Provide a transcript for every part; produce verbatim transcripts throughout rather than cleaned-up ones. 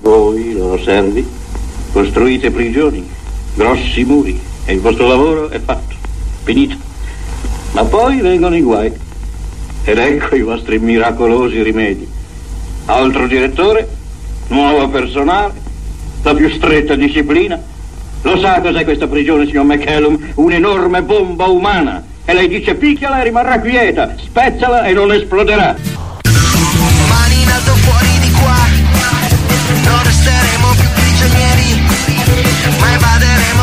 Voi, loro servi, costruite prigioni, grossi muri, e il vostro lavoro è fatto, finito. Ma poi vengono i guai, ed ecco i vostri miracolosi rimedi. Altro direttore, nuovo personale, la più stretta disciplina. Lo sa cos'è questa prigione, signor McCallum? Un'enorme bomba umana. E lei dice picchiala e rimarrà quieta, spezzala e non esploderà. Mani in alto fuori di qua, non resteremo più prigionieri, ma evaderemo.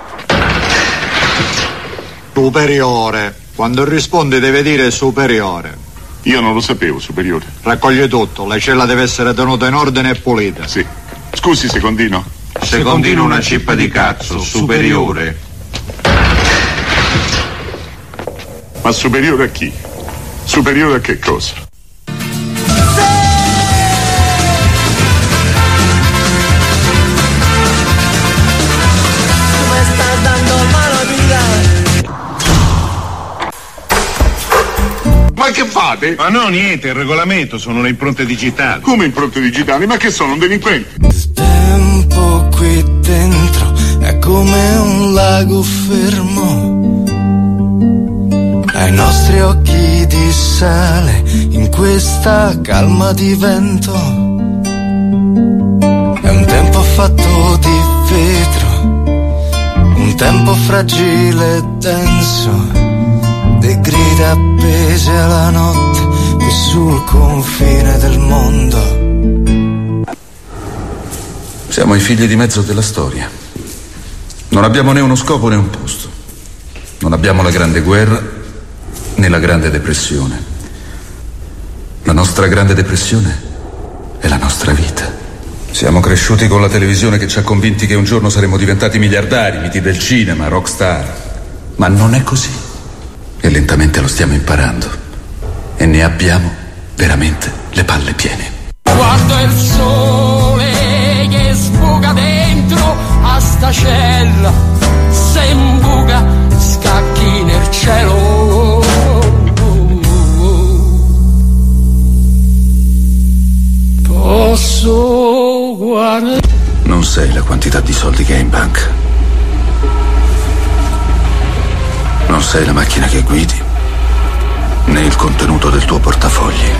Superiore, quando risponde deve dire superiore. Io non lo sapevo, superiore. Raccoglie tutto, la cella deve essere tenuta in ordine e pulita. Sì. Scusi, secondino. Secondino una cippa di cazzo, superiore. Ma superiore a chi? Superiore a che cosa? Ma che fate? Ma no, niente, il regolamento, sono le impronte digitali. Come impronte digitali? Ma che sono, un delinquente? Il tempo qui dentro è come un lago fermo, ai nostri occhi di sale in questa calma di vento. È un tempo fatto di vetro, un tempo fragile e denso, le grida appese alla notte qui sul confine del mondo. Siamo i figli di mezzo della storia. Non abbiamo né uno scopo né un posto. Non abbiamo la grande guerra né la grande depressione. La nostra grande depressione è la nostra vita. Siamo cresciuti con la televisione che ci ha convinti che un giorno saremmo diventati miliardari, miti del cinema, rockstar. Ma non è così. E lentamente lo stiamo imparando. E ne abbiamo veramente le palle piene. Guarda il sole che sbuca dentro a sta cella, se imbuca scacchi nel cielo. Posso guardare. Non sai la quantità di soldi che hai in banca. Non sei la macchina che guidi, né il contenuto del tuo portafogli.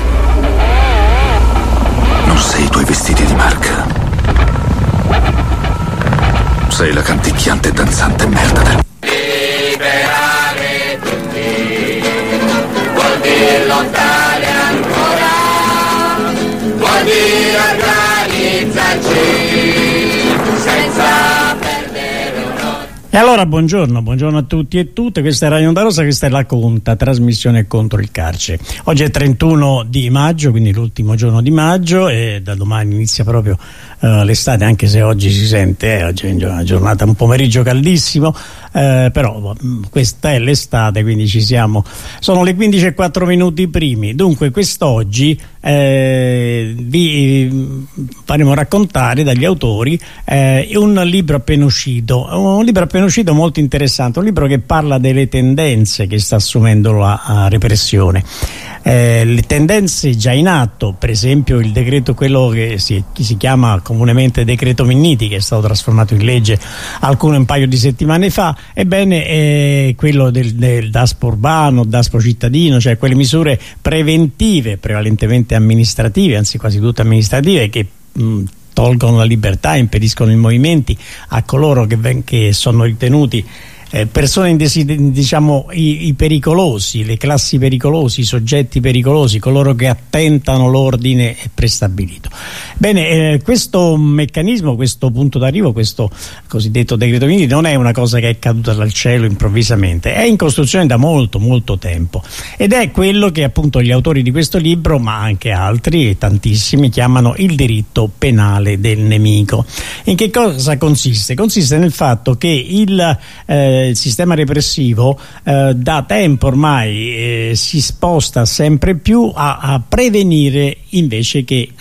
Non sei i tuoi vestiti di marca. Sei la canticchiante e danzante merda del... Liberare tutti vuol dire lottare ancora, vuol dire organizzarci senza... E allora buongiorno, buongiorno a tutti e tutte, questa è Radio Onda Rosa, questa è La Conta, trasmissione contro il carcere. Oggi è trentuno di maggio, quindi l'ultimo giorno di maggio, e da domani inizia proprio uh, l'estate, anche se oggi si sente, eh, oggi è una giornata, un pomeriggio caldissimo, eh, però questa è l'estate, quindi ci siamo. Sono le quindici e quattro minuti primi, dunque quest'oggi eh, vi faremo raccontare dagli autori eh, un libro appena uscito, un libro appena uscito molto interessante, un libro che parla delle tendenze che sta assumendo la, la repressione, eh, le tendenze già in atto, per esempio il decreto, quello che si, che si chiama comunemente decreto Minniti, che è stato trasformato in legge alcune un paio di settimane fa. Ebbene, eh, quello del, del Daspo urbano, Daspo cittadino, cioè quelle misure preventive prevalentemente amministrative, anzi quasi tutte amministrative, che mh, tolgono la libertà, impediscono i movimenti a coloro che, ven- che sono ritenuti eh, persone indesid- diciamo i, i pericolosi, le classi pericolosi, i soggetti pericolosi, coloro che attentano l'ordine prestabilito. Bene, eh, questo meccanismo, questo punto d'arrivo, questo cosiddetto decreto Minniti non è una cosa che è caduta dal cielo improvvisamente, è in costruzione da molto molto tempo, ed è quello che appunto gli autori di questo libro, ma anche altri, tantissimi, chiamano il diritto penale del nemico. In che cosa consiste? Consiste nel fatto che il eh, il sistema repressivo eh, da tempo ormai eh, si sposta sempre più a, a prevenire invece che a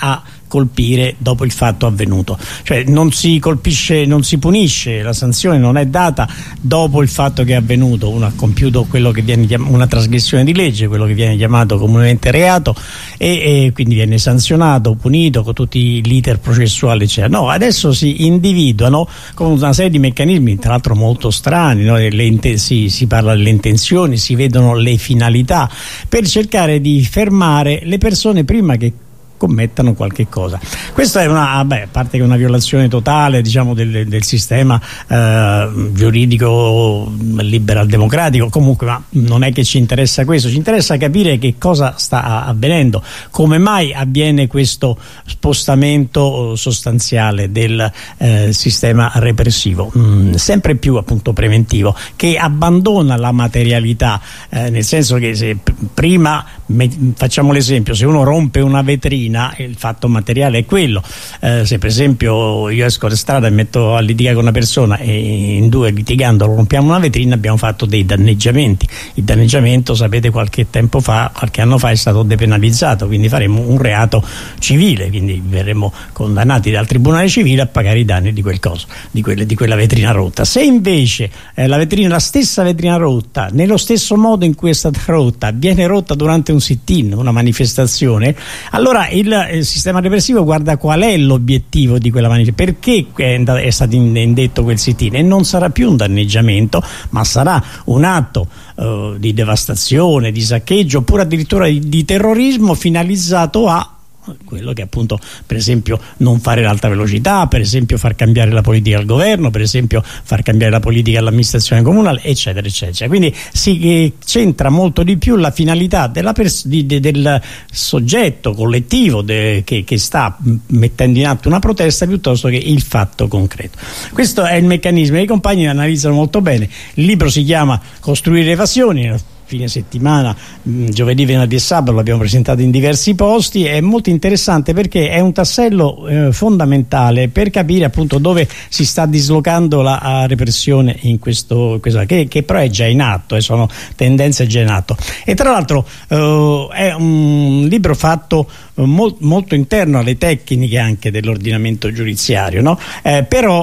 colpire dopo il fatto avvenuto, cioè non si colpisce, non si punisce, la sanzione non è data dopo il fatto che è avvenuto, uno ha compiuto quello che viene chiamato una trasgressione di legge, quello che viene chiamato comunemente reato, e, e quindi viene sanzionato, punito con tutti l'iter processuali eccetera. No, adesso si individuano con una serie di meccanismi tra l'altro molto strani, no? le, si, si parla delle intenzioni, si vedono le finalità per cercare di fermare le persone prima che commettano qualche cosa. Questa è una, beh, a parte che è una violazione totale, diciamo, del, del sistema eh, giuridico liberal democratico, comunque, ma non è che ci interessa questo, ci interessa capire che cosa sta avvenendo, come mai avviene questo spostamento sostanziale del eh, sistema repressivo, mh, sempre più appunto preventivo, che abbandona la materialità, eh, nel senso che se prima, me, facciamo l'esempio, se uno rompe una vetrina, il fatto materiale è quello, eh, se per esempio io esco per strada e metto a litigare con una persona e in due litigando rompiamo una vetrina, abbiamo fatto dei danneggiamenti. Il danneggiamento, sapete, qualche tempo fa, qualche anno fa è stato depenalizzato, quindi faremo un reato civile, quindi verremo condannati dal tribunale civile a pagare i danni di quel coso, di, quelle, di quella vetrina rotta. Se invece eh, la vetrina, la stessa vetrina rotta, nello stesso modo in cui è stata rotta, viene rotta durante un sit-in, una manifestazione, allora il, il sistema repressivo guarda qual è l'obiettivo di quella manifestazione, perché è, è stato indetto quel sit-in, e non sarà più un danneggiamento, ma sarà un atto uh, di devastazione, di saccheggio, oppure addirittura di, di terrorismo finalizzato a quello che appunto, per esempio, non fare l'alta velocità, per esempio far cambiare la politica al governo, per esempio far cambiare la politica all'amministrazione comunale, eccetera eccetera. Quindi si eh, centra molto di più la finalità della pers- di, de, del soggetto collettivo de, che, che sta mettendo in atto una protesta, piuttosto che il fatto concreto. Questo è il meccanismo, i compagni analizzano molto bene. Il libro si chiama Costruire evasioni, fine settimana, mh, giovedì, venerdì e sabato l'abbiamo presentato in diversi posti. È molto interessante perché è un tassello eh, fondamentale per capire appunto dove si sta dislocando la, la repressione in questo, questo che, che però è già in atto, eh, sono tendenze già in atto. E tra l'altro eh, è un libro fatto eh, mol, molto interno alle tecniche anche dell'ordinamento giudiziario, no? eh,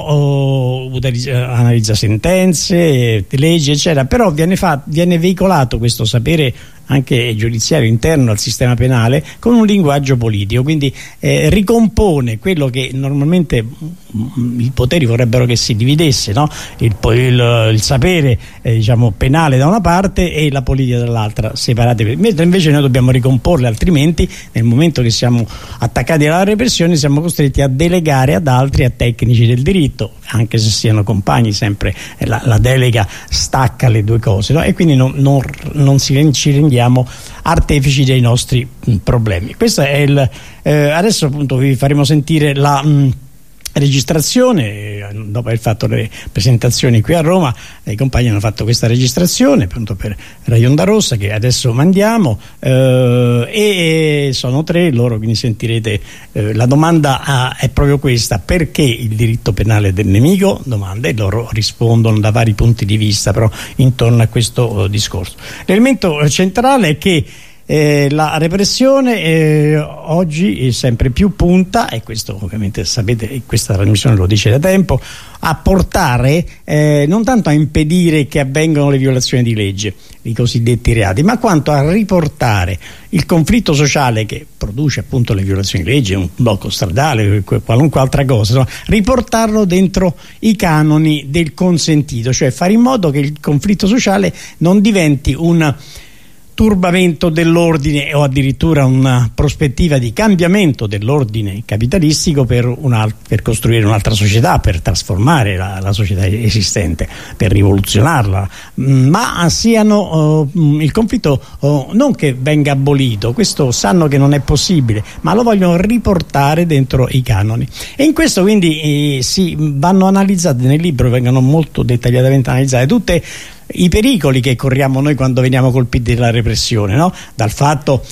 però eh, analizza sentenze, leggi eccetera, però viene, fatto, viene veicolato questo sapere anche giudiziario interno al sistema penale con un linguaggio politico, quindi eh, ricompone quello che normalmente mh, i poteri vorrebbero che si dividesse, no? il, il, il sapere eh, diciamo penale da una parte e la politica dall'altra, separate, mentre invece noi dobbiamo ricomporle, altrimenti nel momento che siamo attaccati alla repressione siamo costretti a delegare ad altri, a tecnici del diritto, anche se siano compagni, sempre eh, la, la delega stacca le due cose, no? E quindi non, non, non si, ci rendiamo artefici dei nostri mh, problemi. Questo è il eh, adesso appunto vi faremo sentire la mh, registrazione, eh, dopo aver fatto le presentazioni qui a Roma, eh, i compagni hanno fatto questa registrazione appunto per Radio Onda Rossa, che adesso mandiamo, eh, e sono tre loro, quindi sentirete eh, la domanda ah, è proprio questa: perché il diritto penale del nemico? Domanda, e loro rispondono da vari punti di vista però intorno a questo uh, discorso. L'elemento centrale è che Eh, la repressione eh, oggi sempre più punta, e questo ovviamente sapete, questa trasmissione lo dice da tempo, a portare eh, non tanto a impedire che avvengano le violazioni di legge, i cosiddetti reati, ma quanto a riportare il conflitto sociale che produce appunto le violazioni di legge, un blocco stradale, qualunque altra cosa, no? Riportarlo dentro i canoni del consentito, cioè fare in modo che il conflitto sociale non diventi un turbamento dell'ordine o addirittura una prospettiva di cambiamento dell'ordine capitalistico per, una, per costruire un'altra società, per trasformare la, la società esistente, per rivoluzionarla, ma siano uh, il conflitto uh, non che venga abolito, questo sanno che non è possibile, ma lo vogliono riportare dentro i canoni, e in questo quindi eh, si vanno analizzate nel libro, vengono molto dettagliatamente analizzate tutte i pericoli che corriamo noi quando veniamo colpiti dalla repressione, no? Dal fatto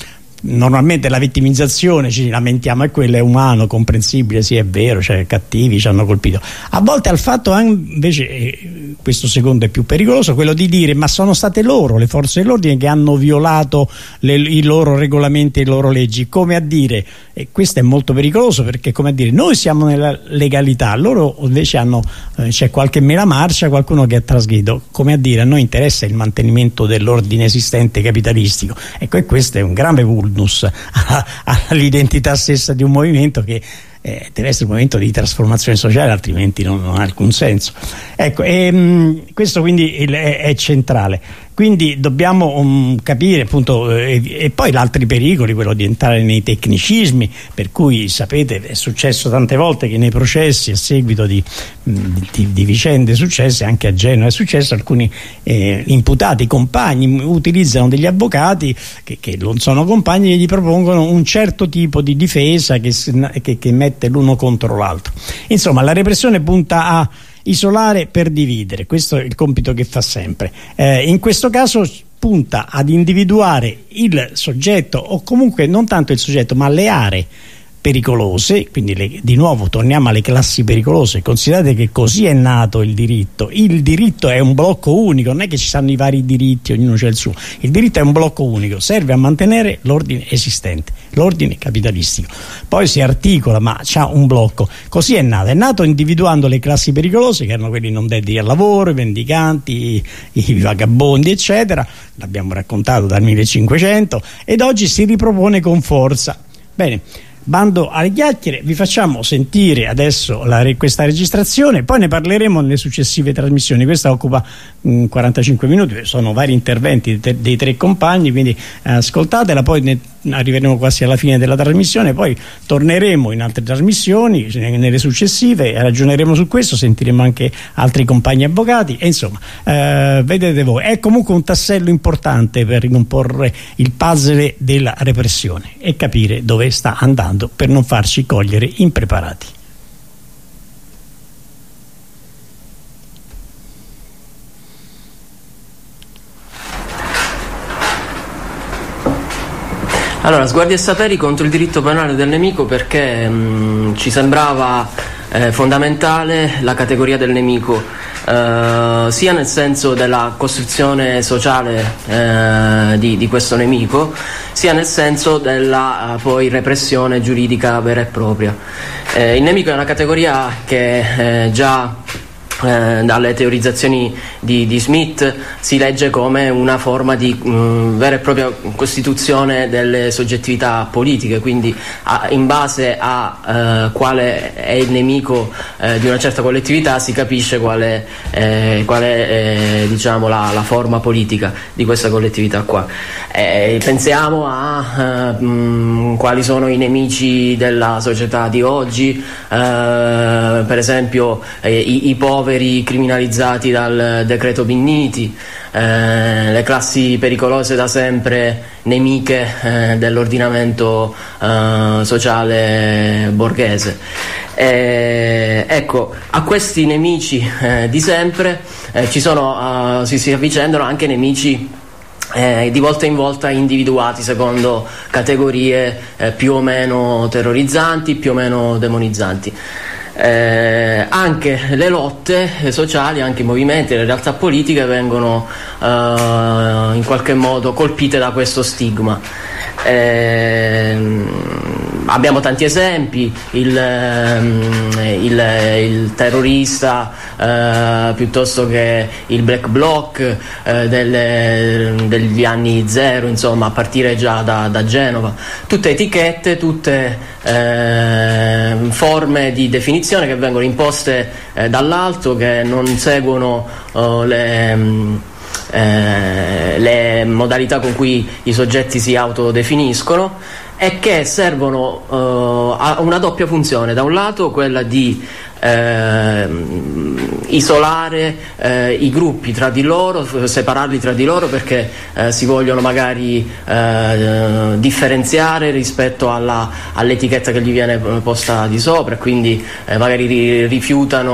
normalmente la vittimizzazione, ci lamentiamo, e quello è umano, comprensibile, sì, è vero, cioè cattivi ci hanno colpito. A volte al fatto invece, eh, questo secondo è più pericoloso, quello di dire ma sono state loro, le forze dell'ordine, che hanno violato le, i loro regolamenti e le loro leggi, come a dire, e questo è molto pericoloso, perché come a dire noi siamo nella legalità, loro invece hanno, eh, c'è qualche mela marcia, qualcuno che ha trasgredito, come a dire a noi interessa il mantenimento dell'ordine esistente capitalistico. Ecco, e questo è un grave vulnus all'identità stessa di un movimento che eh, deve essere un movimento di trasformazione sociale, altrimenti non, non ha alcun senso. Ecco, e, mh, questo quindi il, è, è centrale. Quindi dobbiamo um, capire appunto, eh, e poi gli altri pericoli, quello di entrare nei tecnicismi, per cui sapete è successo tante volte che nei processi a seguito di, di, di vicende successe, anche a Genova è successo, alcuni eh, imputati, compagni, utilizzano degli avvocati che, che non sono compagni e gli propongono un certo tipo di difesa che, che, che mette l'uno contro l'altro. Insomma, la repressione punta a isolare per dividere, questo è il compito che fa sempre. Eh, in questo caso punta ad individuare il soggetto, o comunque non tanto il soggetto ma le aree pericolose, quindi le, di nuovo torniamo alle classi pericolose. Considerate che così è nato il diritto. Il diritto è un blocco unico, non è che ci stanno i vari diritti, ognuno c'è il suo. Il diritto è un blocco unico, serve a mantenere l'ordine esistente, l'ordine capitalistico. Poi si articola, ma c'ha un blocco. Così è nato, è nato individuando le classi pericolose, che erano quelli non dediti al lavoro, i mendicanti, i, i vagabondi eccetera, l'abbiamo raccontato dal millecinquecento, ed oggi si ripropone con forza. Bene, bando alle chiacchiere, vi facciamo sentire adesso la, questa registrazione, poi ne parleremo nelle successive trasmissioni. Questa occupa mh, quarantacinque minuti, sono vari interventi dei, dei tre compagni, quindi eh, ascoltatela, poi ne arriveremo quasi alla fine della trasmissione, poi torneremo in altre trasmissioni nelle successive, ragioneremo su questo, sentiremo anche altri compagni avvocati e insomma eh, vedete voi, è comunque un tassello importante per ricomporre il puzzle della repressione e capire dove sta andando per non farci cogliere impreparati. Allora, sguardi e saperi contro il diritto penale del nemico, perché mh, ci sembrava eh, fondamentale la categoria del nemico, eh, sia nel senso della costruzione sociale eh, di, di questo nemico, sia nel senso della uh, poi repressione giuridica vera e propria. Eh, il nemico è una categoria che eh, già Eh, dalle teorizzazioni di, di Smith si legge come una forma di mh, vera e propria costituzione delle soggettività politiche, quindi a, in base a eh, quale è il nemico eh, di una certa collettività si capisce quale, eh, quale è diciamo, la, la forma politica di questa collettività qua. Eh, pensiamo a eh, mh, quali sono i nemici della società di oggi, eh, per esempio eh, i, i poveri criminalizzati dal decreto Minniti, eh, le classi pericolose da sempre nemiche eh, dell'ordinamento eh, sociale borghese. Eh, ecco, a questi nemici eh, di sempre eh, ci sono, uh, si, si avvicendano anche nemici Eh, di volta in volta individuati secondo categorie eh, più o meno terrorizzanti, più o meno demonizzanti. Eh, anche le lotte sociali, anche i movimenti, le realtà politiche vengono eh, in qualche modo colpite da questo stigma. Eh, abbiamo tanti esempi, il, il, il terrorista eh, piuttosto che il black bloc eh, delle, degli anni zero, insomma a partire già da, da Genova, tutte etichette, tutte eh, forme di definizione che vengono imposte eh, dall'alto, che non seguono oh, le Eh, le modalità con cui i soggetti si autodefiniscono e che servono eh, a una doppia funzione: da un lato quella di eh, isolare eh, i gruppi tra di loro, separarli tra di loro perché eh, si vogliono magari eh, differenziare rispetto alla, all'etichetta che gli viene posta di sopra, quindi eh, magari rifiutano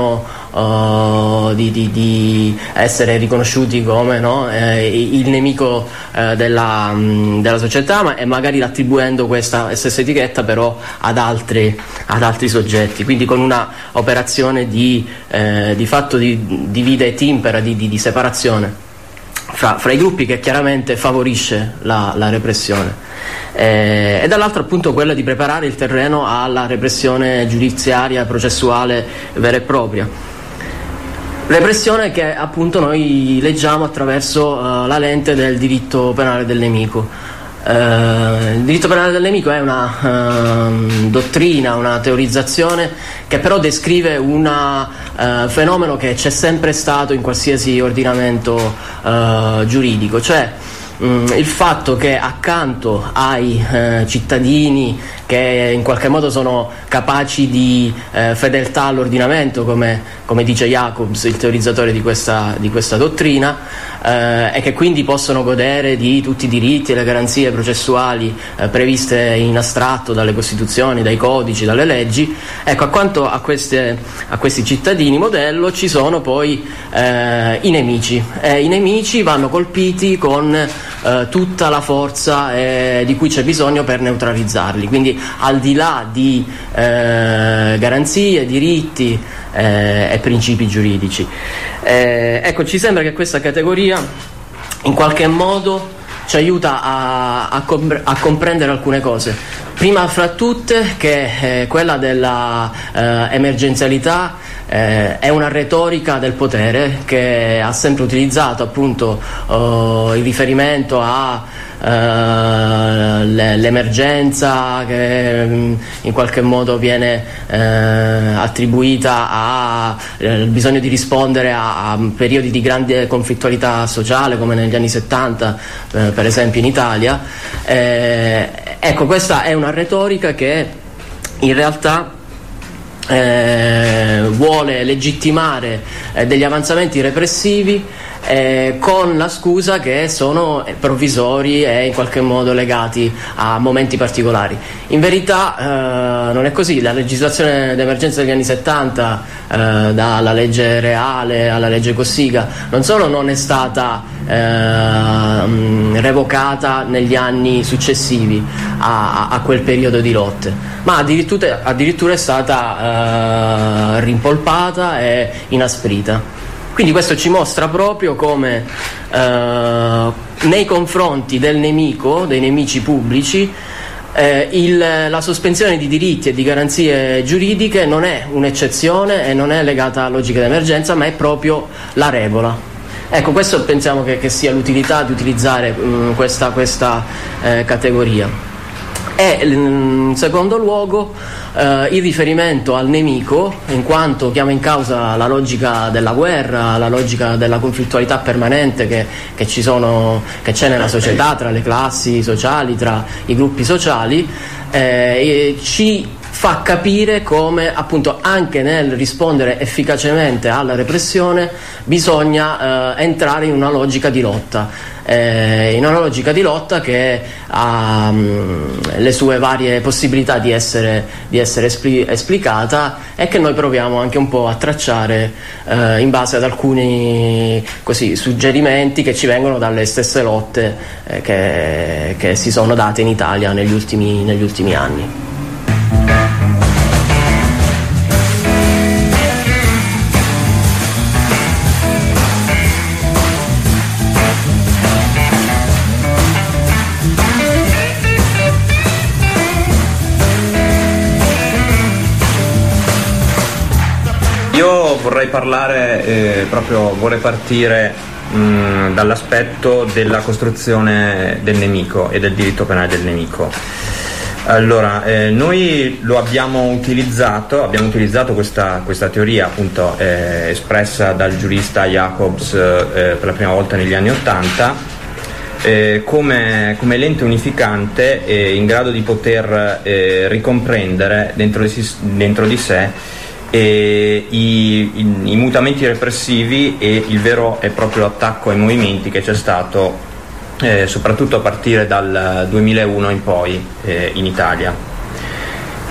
uh, di, di, di essere riconosciuti come, no, eh, il nemico eh, della, mh, della società, ma e magari attribuendo questa stessa etichetta però ad altri, ad altri soggetti, quindi con una operazione di, eh, di fatto di divide et impera, di, di, di separazione Fra, fra i gruppi, che chiaramente favorisce la, la repressione, eh, e dall'altro appunto quella di preparare il terreno alla repressione giudiziaria, processuale vera e propria. Repressione che appunto noi leggiamo attraverso uh, la lente del diritto penale del nemico. Uh, il diritto penale del nemico è una uh, dottrina, una teorizzazione che però descrive un uh, fenomeno che c'è sempre stato in qualsiasi ordinamento uh, giuridico, cioè um, il fatto che accanto ai uh, cittadini che in qualche modo sono capaci di uh, fedeltà all'ordinamento, come, come dice Jacobs, il teorizzatore di questa, di questa dottrina, eh, e che quindi possono godere di tutti i diritti e le garanzie processuali eh, previste in astratto dalle costituzioni, dai codici, dalle leggi. Ecco, accanto a, queste, a questi cittadini modello ci sono poi eh, i nemici. Eh, I nemici vanno colpiti con eh, tutta la forza eh, di cui c'è bisogno per neutralizzarli, quindi al di là di eh, garanzie, diritti eh, e principi giuridici. Eh, ecco, ci sembra che questa categoria in qualche modo ci aiuta a, a, compre- a comprendere alcune cose. Prima fra tutte che eh, quella della eh, emergenzialità eh, è una retorica del potere che ha sempre utilizzato appunto oh, il riferimento a Uh, l'emergenza che um, in qualche modo viene uh, attribuita al uh, bisogno di rispondere a, a periodi di grande conflittualità sociale come negli anni settanta uh, per esempio in Italia. Eh, ecco, questa è una retorica che in realtà eh, vuole legittimare eh, degli avanzamenti repressivi Eh, con la scusa che sono provvisori e in qualche modo legati a momenti particolari. In verità eh, non è così. La legislazione d'emergenza degli anni settanta, eh, dalla legge Reale alla legge Cossiga, non solo non è stata eh, revocata negli anni successivi a, a quel periodo di lotte, ma addirittura, addirittura è stata eh, rimpolpata e inasprita. Quindi questo ci mostra proprio come eh, nei confronti del nemico, dei nemici pubblici, eh, il, la sospensione di diritti e di garanzie giuridiche non è un'eccezione e non è legata a logiche d'emergenza, ma è proprio la regola. Ecco, questo pensiamo che, che sia l'utilità di utilizzare mh, questa, questa eh, categoria. E in secondo luogo eh, il riferimento al nemico, in quanto chiama in causa la logica della guerra, la logica della conflittualità permanente che, che, ci sono, che c'è nella società, tra le classi sociali, tra i gruppi sociali, eh, e ci fa capire come appunto anche nel rispondere efficacemente alla repressione bisogna eh, entrare in una logica di lotta, eh, in una logica di lotta che ha um, le sue varie possibilità di essere, di essere espli- esplicata e che noi proviamo anche un po' a tracciare eh, in base ad alcuni così, suggerimenti che ci vengono dalle stesse lotte eh, che, che si sono date in Italia negli ultimi, negli ultimi anni. Io vorrei parlare, eh, proprio vorrei partire mh, dall'aspetto della costruzione del nemico e del diritto penale del nemico. Allora, eh, noi lo abbiamo utilizzato, abbiamo utilizzato questa, questa teoria appunto eh, espressa dal giurista Jacobs eh, per la prima volta negli anni Ottanta eh, come, come lente unificante eh, in grado di poter eh, ricomprendere dentro di, dentro di sé E i, i, i mutamenti repressivi e il vero e proprio attacco ai movimenti che c'è stato eh, soprattutto a partire dal duemilauno in poi eh, in Italia.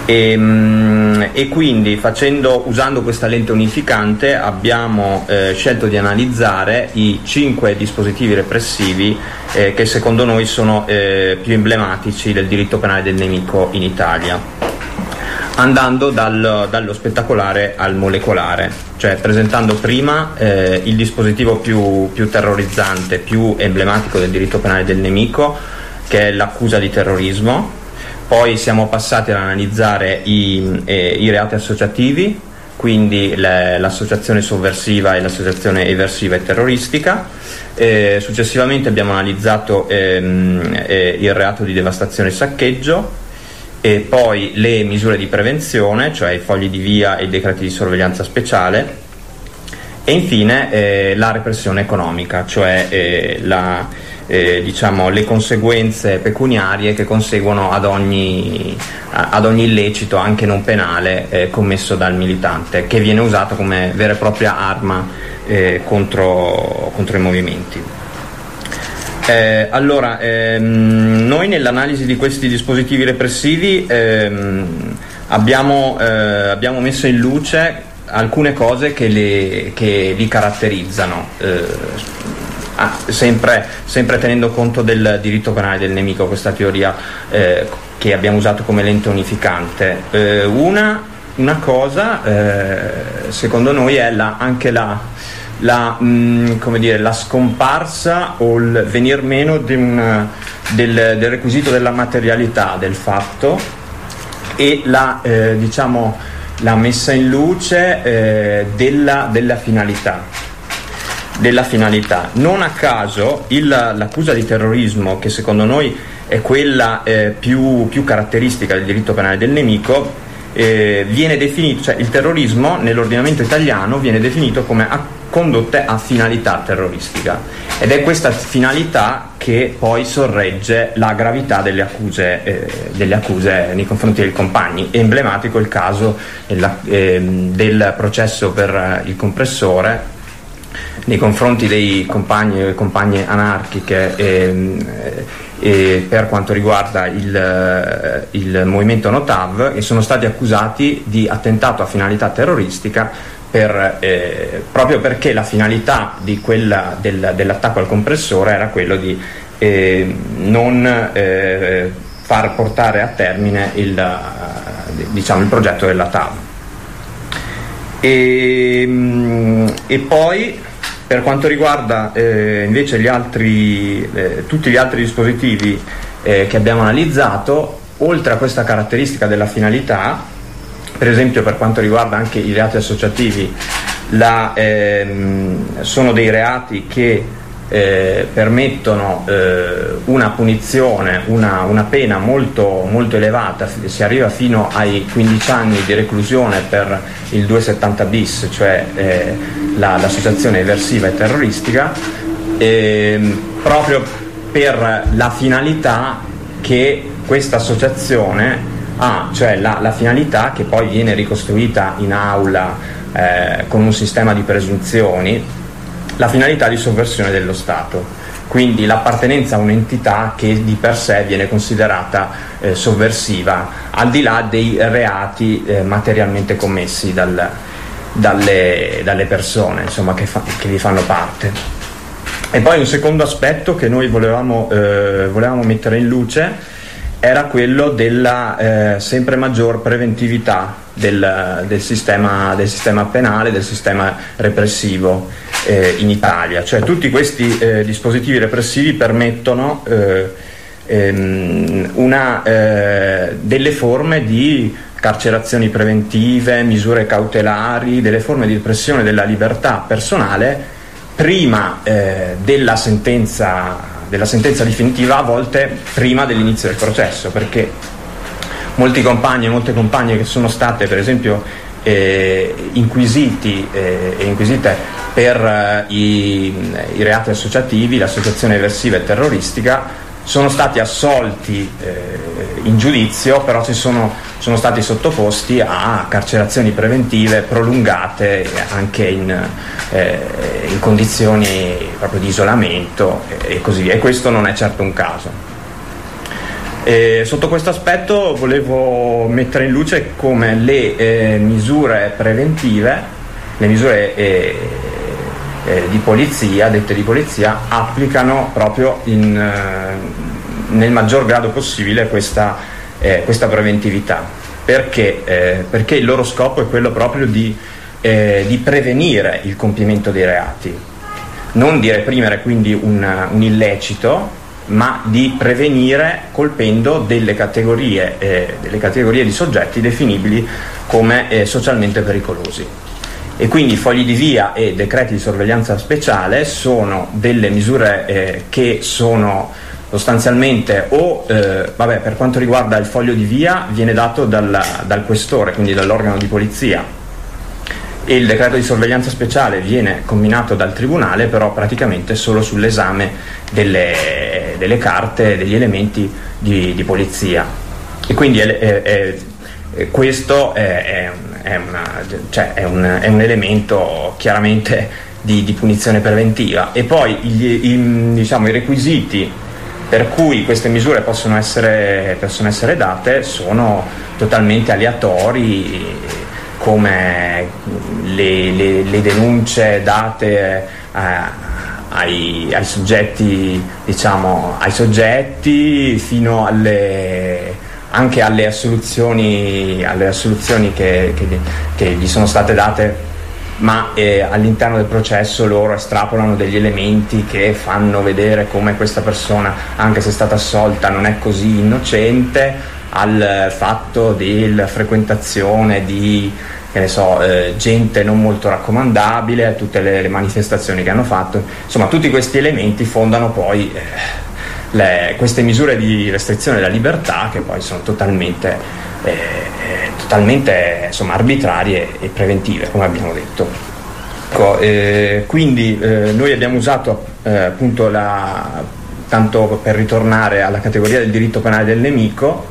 E, e quindi facendo, usando questa lente unificante abbiamo eh, scelto di analizzare i cinque dispositivi repressivi eh, che secondo noi sono eh, più emblematici del diritto penale del nemico in Italia, andando dal, dallo spettacolare al molecolare, cioè presentando prima eh, il dispositivo più, più terrorizzante, più emblematico del diritto penale del nemico, che è l'accusa di terrorismo. Poi siamo passati ad analizzare i, eh, i reati associativi, quindi le, l'associazione sovversiva e l'associazione eversiva e terroristica. Eh, successivamente abbiamo analizzato ehm, eh, il reato di devastazione e saccheggio, e poi le misure di prevenzione, cioè i fogli di via e i decreti di sorveglianza speciale, e infine eh, la repressione economica, cioè eh, la Eh, diciamo le conseguenze pecuniarie che conseguono ad ogni, ad ogni illecito, anche non penale, eh, commesso dal militante, che viene usato come vera e propria arma eh, contro, contro i movimenti. Eh, allora, ehm, noi nell'analisi di questi dispositivi repressivi ehm, abbiamo, eh, abbiamo messo in luce alcune cose che, le, che li caratterizzano. Eh, Ah, sempre, sempre tenendo conto del diritto penale del nemico, questa teoria eh, che abbiamo usato come lente unificante. Eh, una, una cosa, eh, secondo noi, è la, anche la, la, mh, come dire, la scomparsa o il venir meno di un, del, del requisito della materialità del fatto, e la, eh, diciamo, la messa in luce eh, della, della finalità. della finalità. Non a caso il, l'accusa di terrorismo, che secondo noi è quella eh, più, più caratteristica del diritto penale del nemico, eh, viene definito, cioè il terrorismo nell'ordinamento italiano viene definito come a, condotte a finalità terroristica, ed è questa finalità che poi sorregge la gravità delle accuse, eh, delle accuse nei confronti dei compagni. È emblematico il caso della, eh, del processo per il compressore nei confronti dei compagni e compagne anarchiche e, e per quanto riguarda il, il movimento Notav, che sono stati accusati di attentato a finalità terroristica per, eh, proprio perché la finalità di quella, del, dell'attacco al compressore era quello di eh, non eh, far portare a termine il, diciamo, il progetto della T A V. E, e poi per quanto riguarda eh, invece gli altri, eh, tutti gli altri dispositivi eh, che abbiamo analizzato, oltre a questa caratteristica della finalità, per esempio per quanto riguarda anche i reati associativi, la, ehm, sono dei reati che eh, permettono eh, una punizione, una, una pena molto, molto elevata, si arriva fino ai quindici anni di reclusione per il duecentosettanta bis, cioè eh, la, l'associazione eversiva e terroristica, eh, proprio per la finalità che questa associazione ha, cioè la, la finalità che poi viene ricostruita in aula eh, con un sistema di presunzioni, la finalità di sovversione dello Stato, quindi l'appartenenza a un'entità che di per sé viene considerata eh, sovversiva, al di là dei reati eh, materialmente commessi dal, dalle, dalle persone, insomma, che, fa, che vi fanno parte. E poi un secondo aspetto che noi volevamo, eh, volevamo mettere in luce era quello della eh, sempre maggior preventività del, del, sistema, del sistema penale, del sistema repressivo eh, in Italia. Cioè tutti questi eh, dispositivi repressivi permettono eh, ehm, una, eh, delle forme di carcerazioni preventive, misure cautelari, delle forme di repressione della libertà personale prima eh, della sentenza della sentenza definitiva, a volte prima dell'inizio del processo, perché molti compagni e molte compagne che sono state per esempio eh, inquisiti e eh, inquisite per eh, i, i reati associativi, l'associazione eversiva e terroristica, sono stati assolti eh, in giudizio, però si sono, sono stati sottoposti a carcerazioni preventive prolungate anche in, eh, in condizioni proprio di isolamento e così via, e questo non è certo un caso. E sotto questo aspetto volevo mettere in luce come le eh, misure preventive, le misure eh, eh, di polizia, dette di polizia, applicano proprio in, eh, nel maggior grado possibile questa, eh, questa preventività. Perché? Eh, perché il loro scopo è quello proprio di, eh, di prevenire il compimento dei reati, non di reprimere quindi un, un illecito, ma di prevenire colpendo delle categorie, eh, delle categorie di soggetti definibili come eh, socialmente pericolosi. E quindi fogli di via e decreti di sorveglianza speciale sono delle misure eh, che sono sostanzialmente o, eh, vabbè, per quanto riguarda il foglio di via viene dato dal, dal questore, quindi dall'organo di polizia, e il decreto di sorveglianza speciale viene comminato dal tribunale, però praticamente solo sull'esame delle, delle carte, degli elementi di, di polizia. E quindi è, è, è, questo è, è, è, una, cioè è, un, è un elemento chiaramente di, di punizione preventiva. E poi gli, i, diciamo, i requisiti per cui queste misure possono essere, possono essere date sono totalmente aleatori, come le, le, le denunce date eh, ai, ai soggetti, diciamo, ai soggetti fino alle, anche alle assoluzioni, alle assoluzioni che, che, che gli sono state date, ma eh, all'interno del processo loro estrapolano degli elementi che fanno vedere come questa persona, anche se è stata assolta, non è così innocente, al fatto della frequentazione di, che ne so, eh, gente non molto raccomandabile, a tutte le, le manifestazioni che hanno fatto. Insomma, tutti questi elementi fondano poi eh, le, queste misure di restrizione della libertà, che poi sono totalmente Eh, totalmente insomma arbitrarie e preventive, come abbiamo detto. Ecco, eh, quindi eh, noi abbiamo usato eh, appunto la, tanto per ritornare alla categoria del diritto penale del nemico,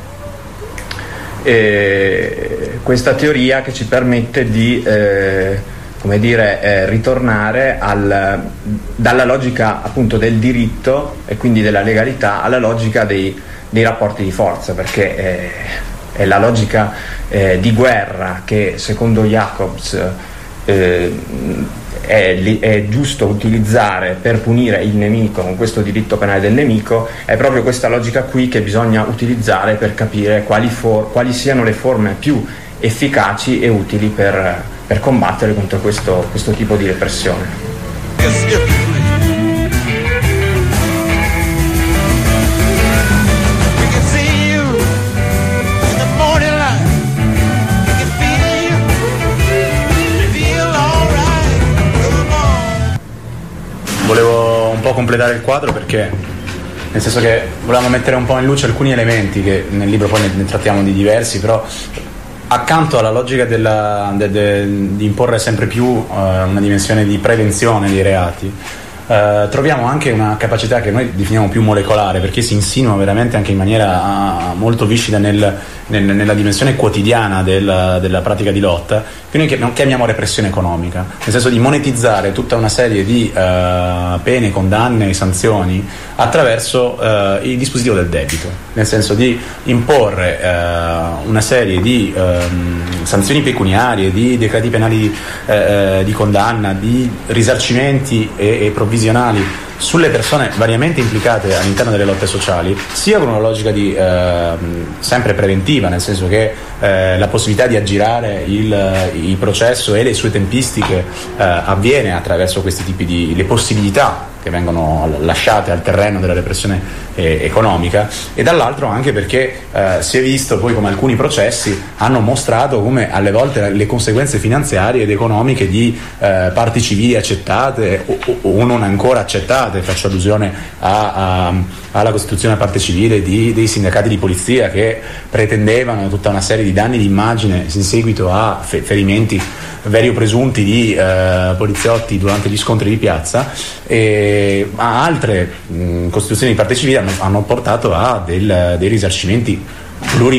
eh, questa teoria che ci permette di eh, come dire eh, ritornare al, dalla logica appunto del diritto e quindi della legalità alla logica dei, dei rapporti di forza, perché eh, è la logica eh, di guerra che secondo Jacobs eh, è, è giusto utilizzare per punire il nemico con questo diritto penale del nemico. È proprio questa logica qui che bisogna utilizzare per capire quali, for- quali siano le forme più efficaci e utili per, per combattere contro questo, questo tipo di repressione. Volevo un po' completare il quadro, perché nel senso che volevamo mettere un po' in luce alcuni elementi che nel libro poi ne, ne trattiamo di diversi, però accanto alla logica della, de, de, di imporre sempre più uh, una dimensione di prevenzione dei reati, uh, troviamo anche una capacità che noi definiamo più molecolare, perché si insinua veramente anche in maniera uh, molto viscida nel, nel, nella dimensione quotidiana del, della pratica di lotta, che noi non chiamiamo repressione economica, nel senso di monetizzare tutta una serie di uh, pene, condanne e sanzioni attraverso uh, il dispositivo del debito, nel senso di imporre uh, una serie di uh, sanzioni pecuniarie, di decreti penali uh, di condanna, di risarcimenti e, e provvisionali sulle persone variamente implicate all'interno delle lotte sociali, sia con una logica di eh, sempre preventiva, nel senso che eh, la possibilità di aggirare il, il processo e le sue tempistiche eh, avviene attraverso questi tipi di le possibilità che vengono lasciate al terreno della repressione eh, economica, e dall'altro anche perché eh, si è visto poi come alcuni processi hanno mostrato come alle volte le conseguenze finanziarie ed economiche di eh, parti civili accettate o, o non ancora accettate, faccio allusione a, a, alla costituzione a parte civile di, dei sindacati di polizia che pretendevano tutta una serie di danni di immagine in seguito a fe- ferimenti veri o presunti di eh, poliziotti durante gli scontri di piazza, e a altre mh, costituzioni di parte civile hanno, hanno portato a del, dei risarcimenti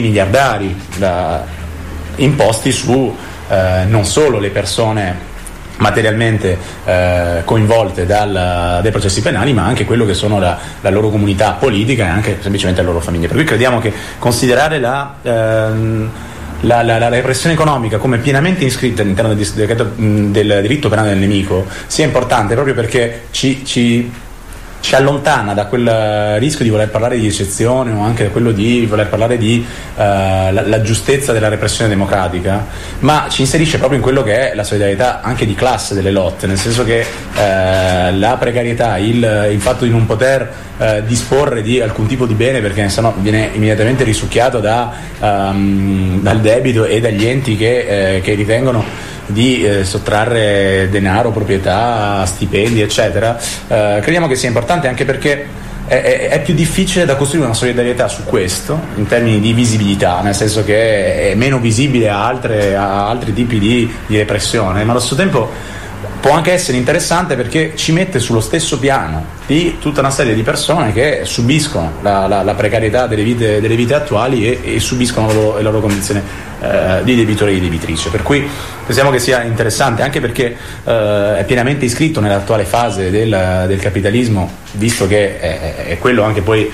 plurimiliardari da, imposti su eh, non solo le persone materialmente eh, coinvolte dal, dai processi penali, ma anche quello che sono la, la loro comunità politica e anche semplicemente la loro famiglia. Per cui crediamo che considerare la, ehm, la, la, la repressione economica come pienamente iscritta all'interno del, del, del diritto penale del nemico sia importante, proprio perché ci, ci ci allontana da quel rischio di voler parlare di eccezione o anche da quello di voler parlare di uh, la, la giustezza della repressione democratica, ma ci inserisce proprio in quello che è la solidarietà anche di classe delle lotte, nel senso che uh, la precarietà, il, il fatto di non poter uh, disporre di alcun tipo di bene perché sennò viene immediatamente risucchiato da, um, dal debito e dagli enti che, uh, che ritengono di eh, sottrarre denaro, proprietà, stipendi, eccetera. Eh, crediamo che sia importante anche perché è, è, è più difficile da costruire una solidarietà su questo in termini di visibilità, nel senso che è meno visibile a, altre, a altri tipi di, di repressione, ma allo stesso tempo può anche essere interessante perché ci mette sullo stesso piano di tutta una serie di persone che subiscono la, la, la precarietà delle vite, delle vite attuali e, e subiscono la loro, la loro condizione eh, di debitore e di debitrice. Per cui pensiamo che sia interessante anche perché eh, è pienamente iscritto nell'attuale fase del, del capitalismo, visto che è, è quello anche poi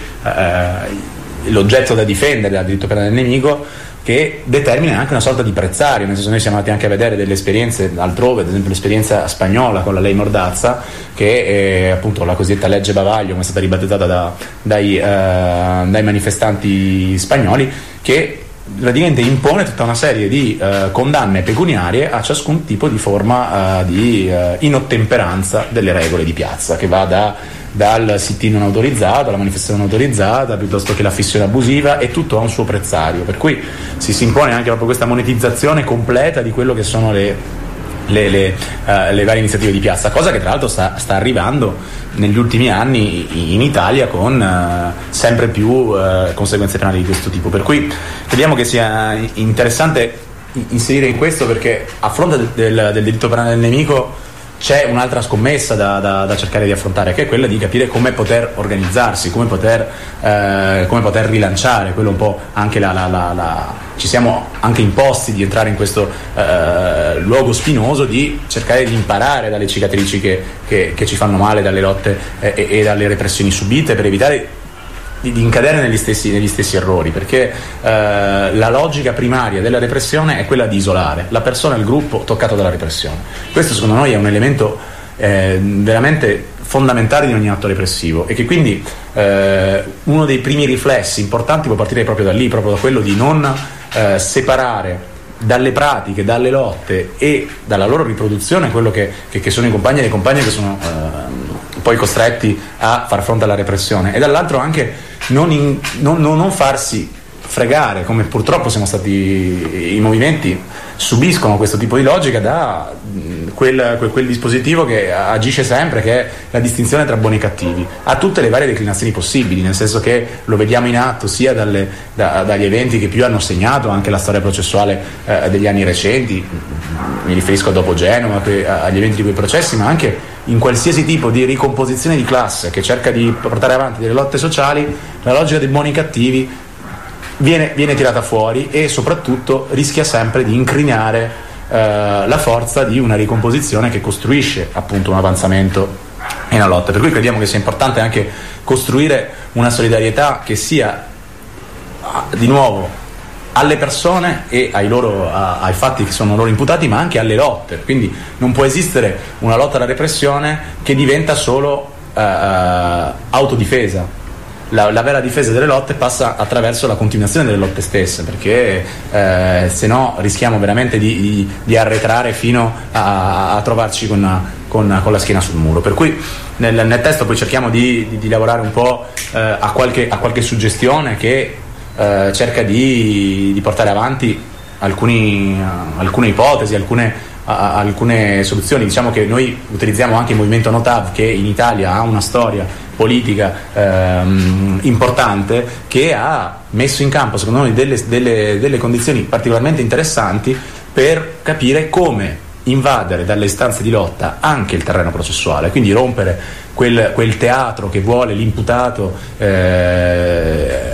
eh, l'oggetto da difendere dal diritto penale del nemico, che determina anche una sorta di prezzario, nel senso noi siamo andati anche a vedere delle esperienze altrove, ad esempio l'esperienza spagnola con la Ley Mordazza, che è appunto la cosiddetta legge Bavaglio, come è stata ribattezzata da, dai, eh, dai manifestanti spagnoli, che praticamente impone tutta una serie di eh, condanne pecuniarie a ciascun tipo di forma eh, di eh, inottemperanza delle regole di piazza, che va da dal sit-in non autorizzato alla manifestazione non autorizzata, piuttosto che la fissione abusiva, e tutto ha un suo prezzario, per cui si, si impone anche proprio questa monetizzazione completa di quello che sono le, le, le, uh, le varie iniziative di piazza, cosa che tra l'altro sta, sta arrivando negli ultimi anni in Italia con uh, sempre più uh, conseguenze penali di questo tipo, per cui crediamo che sia interessante inserire in questo, perché a fronte del, del, del diritto penale del nemico c'è un'altra scommessa da, da, da cercare di affrontare, che è quella di capire come poter organizzarsi, come poter, eh, come poter rilanciare, quello un po' anche la, la, la, la ci siamo anche imposti di entrare in questo eh, luogo spinoso di cercare di imparare dalle cicatrici che, che, che ci fanno male, dalle lotte eh, e, e dalle repressioni subite, per evitare di, di incadere negli stessi, negli stessi errori, perché eh, la logica primaria della repressione è quella di isolare la persona e il gruppo toccato dalla repressione. Questo secondo noi è un elemento eh, veramente fondamentale di ogni atto repressivo, e che quindi eh, uno dei primi riflessi importanti può partire proprio da lì, proprio da quello di non eh, separare dalle pratiche, dalle lotte e dalla loro riproduzione quello che, che, che sono i compagni e le compagne che sono eh, poi costretti a far fronte alla repressione, e dall'altro anche non, in, non, non, non farsi fregare, come purtroppo siamo stati i movimenti subiscono questo tipo di logica, da quel, quel, quel dispositivo che agisce sempre, che è la distinzione tra buoni e cattivi, a tutte le varie declinazioni possibili, nel senso che lo vediamo in atto sia dalle, da, dagli eventi che più hanno segnato anche la storia processuale eh, degli anni recenti, mi riferisco a dopo Genova, que, agli eventi di quei processi, ma anche in qualsiasi tipo di ricomposizione di classe che cerca di portare avanti delle lotte sociali, la logica dei buoni e cattivi Viene, viene tirata fuori, e soprattutto rischia sempre di incrinare eh, la forza di una ricomposizione che costruisce appunto un avanzamento in una lotta. Per cui crediamo che sia importante anche costruire una solidarietà che sia di nuovo alle persone e ai, loro, a, ai fatti che sono loro imputati, ma anche alle lotte. Quindi non può esistere una lotta alla repressione che diventa solo eh, autodifesa. La, la vera difesa delle lotte passa attraverso la continuazione delle lotte stesse, perché eh, se no rischiamo veramente di, di, di arretrare fino a, a trovarci con, una, con, con la schiena sul muro. Per cui nel, nel testo poi cerchiamo di, di, di lavorare un po' eh, a, qualche, a qualche suggestione che eh, cerca di, di portare avanti alcuni, alcune ipotesi, alcune, a, alcune soluzioni. Diciamo che noi utilizziamo anche il movimento Notav, che in Italia ha una storia politica ehm, importante, che ha messo in campo secondo noi delle, delle, delle condizioni particolarmente interessanti per capire come invadere dalle istanze di lotta anche il terreno processuale, quindi rompere quel, quel teatro che vuole l'imputato eh,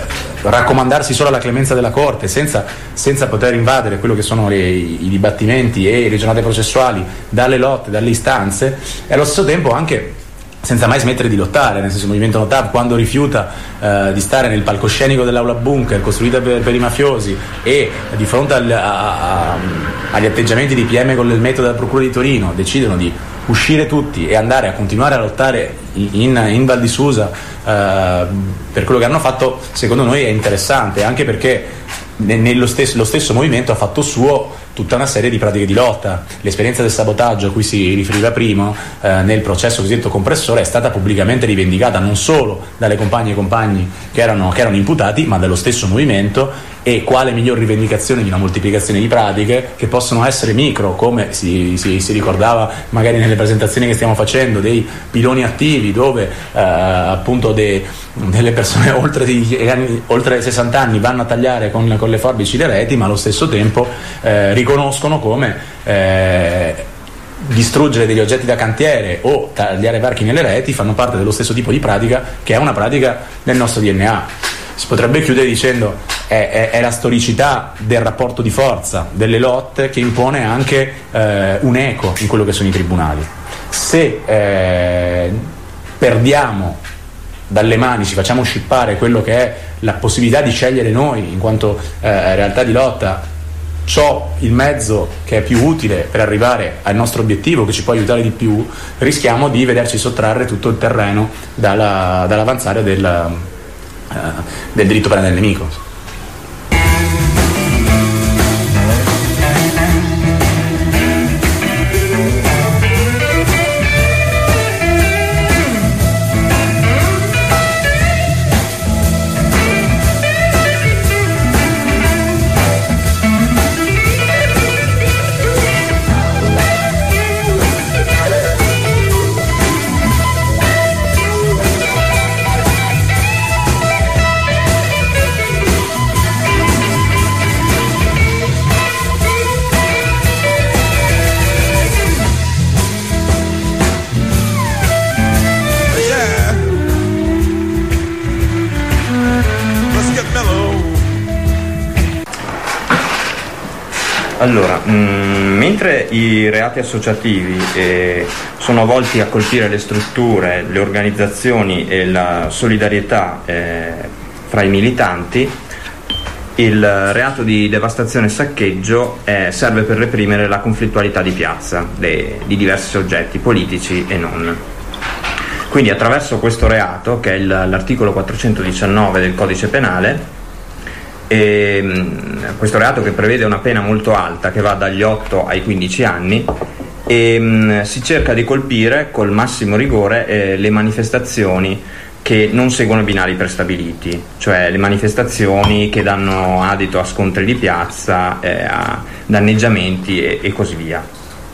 raccomandarsi solo alla clemenza della Corte senza, senza poter invadere quello che sono le, i dibattimenti e le giornate processuali dalle lotte, dalle istanze, e allo stesso tempo anche senza mai smettere di lottare, nel senso il movimento No T A V quando rifiuta eh, di stare nel palcoscenico dell'aula bunker costruita per, per i mafiosi e di fronte al, a, a, agli atteggiamenti di P M con il metodo della Procura di Torino decidono di uscire tutti e andare a continuare a lottare in, in Val di Susa eh, per quello che hanno fatto, secondo noi è interessante, anche perché nello stesso, lo stesso movimento ha fatto suo tutta una serie di pratiche di lotta. L'esperienza del sabotaggio a cui si riferiva prima eh, nel processo cosiddetto compressore è stata pubblicamente rivendicata non solo dalle compagne e compagni che erano, che erano imputati, ma dallo stesso movimento. E quale miglior rivendicazione di una moltiplicazione di pratiche che possono essere micro, come si, si, si ricordava magari nelle presentazioni che stiamo facendo, dei piloni attivi dove eh, appunto de, delle persone oltre, di, oltre sessanta anni vanno a tagliare con, con le forbici le reti, ma allo stesso tempo eh, riconoscono come eh, distruggere degli oggetti da cantiere o tagliare varchi nelle reti fanno parte dello stesso tipo di pratica, che è una pratica del nostro D N A. Si potrebbe chiudere dicendo è, è, è la storicità del rapporto di forza, delle lotte, che impone anche eh, un eco in quello che sono i tribunali. Se eh, perdiamo dalle mani, ci facciamo scippare quello che è la possibilità di scegliere noi in quanto eh, realtà di lotta, ciò il mezzo che è più utile per arrivare al nostro obiettivo, che ci può aiutare di più, rischiamo di vederci sottrarre tutto il terreno dalla, dall'avanzare del, uh, del diritto penale del nemico. Allora, mh, mentre i reati associativi eh, sono volti a colpire le strutture, le organizzazioni e la solidarietà eh, fra i militanti, il reato di devastazione e saccheggio eh, serve per reprimere la conflittualità di piazza de, di diversi soggetti politici e non. Quindi attraverso questo reato, che è il, l'articolo quattrocentodiciannove del Codice Penale, E, questo reato che prevede una pena molto alta che va dagli otto ai quindici anni, e mh, si cerca di colpire col massimo rigore eh, le manifestazioni che non seguono i binari prestabiliti, cioè le manifestazioni che danno adito a scontri di piazza, eh, a danneggiamenti e, e così via.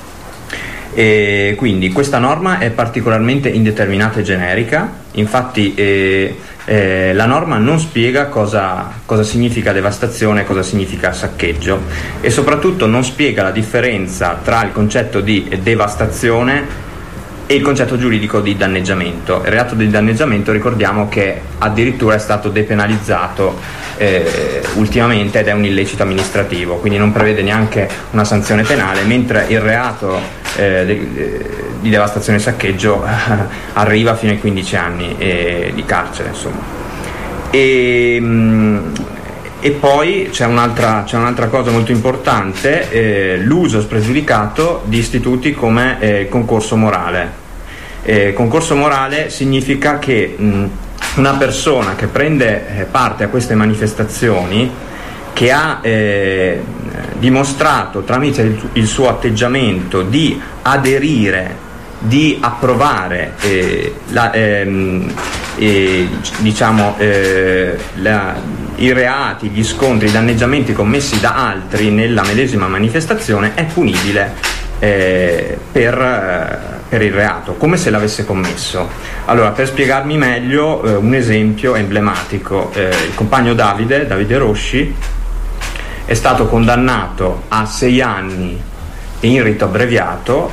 E quindi questa norma è particolarmente indeterminata e generica, infatti eh, eh, la norma non spiega cosa, cosa significa devastazione e cosa significa saccheggio, e soprattutto non spiega la differenza tra il concetto di devastazione e il concetto giuridico di danneggiamento. Il reato di danneggiamento, ricordiamo che addirittura è stato depenalizzato eh, ultimamente ed è un illecito amministrativo, quindi non prevede neanche una sanzione penale, mentre il reato eh, de, di devastazione e saccheggio eh, arriva fino ai quindici anni eh, di carcere, insomma. E, mh, e poi c'è un'altra, c'è un'altra cosa molto importante, eh, l'uso spregiudicato di istituti come eh, il concorso morale. Eh, concorso morale significa che mh, una persona che prende eh, parte a queste manifestazioni, che ha eh, dimostrato tramite il, il suo atteggiamento di aderire, di approvare eh, la, ehm, eh, diciamo eh, la, i reati, gli scontri, i danneggiamenti commessi da altri nella medesima manifestazione, è punibile eh, per, eh, per il reato, come se l'avesse commesso. Allora, per spiegarmi meglio, eh, un esempio emblematico: eh, il compagno Davide, Davide Rosci, è stato condannato a sei anni in rito abbreviato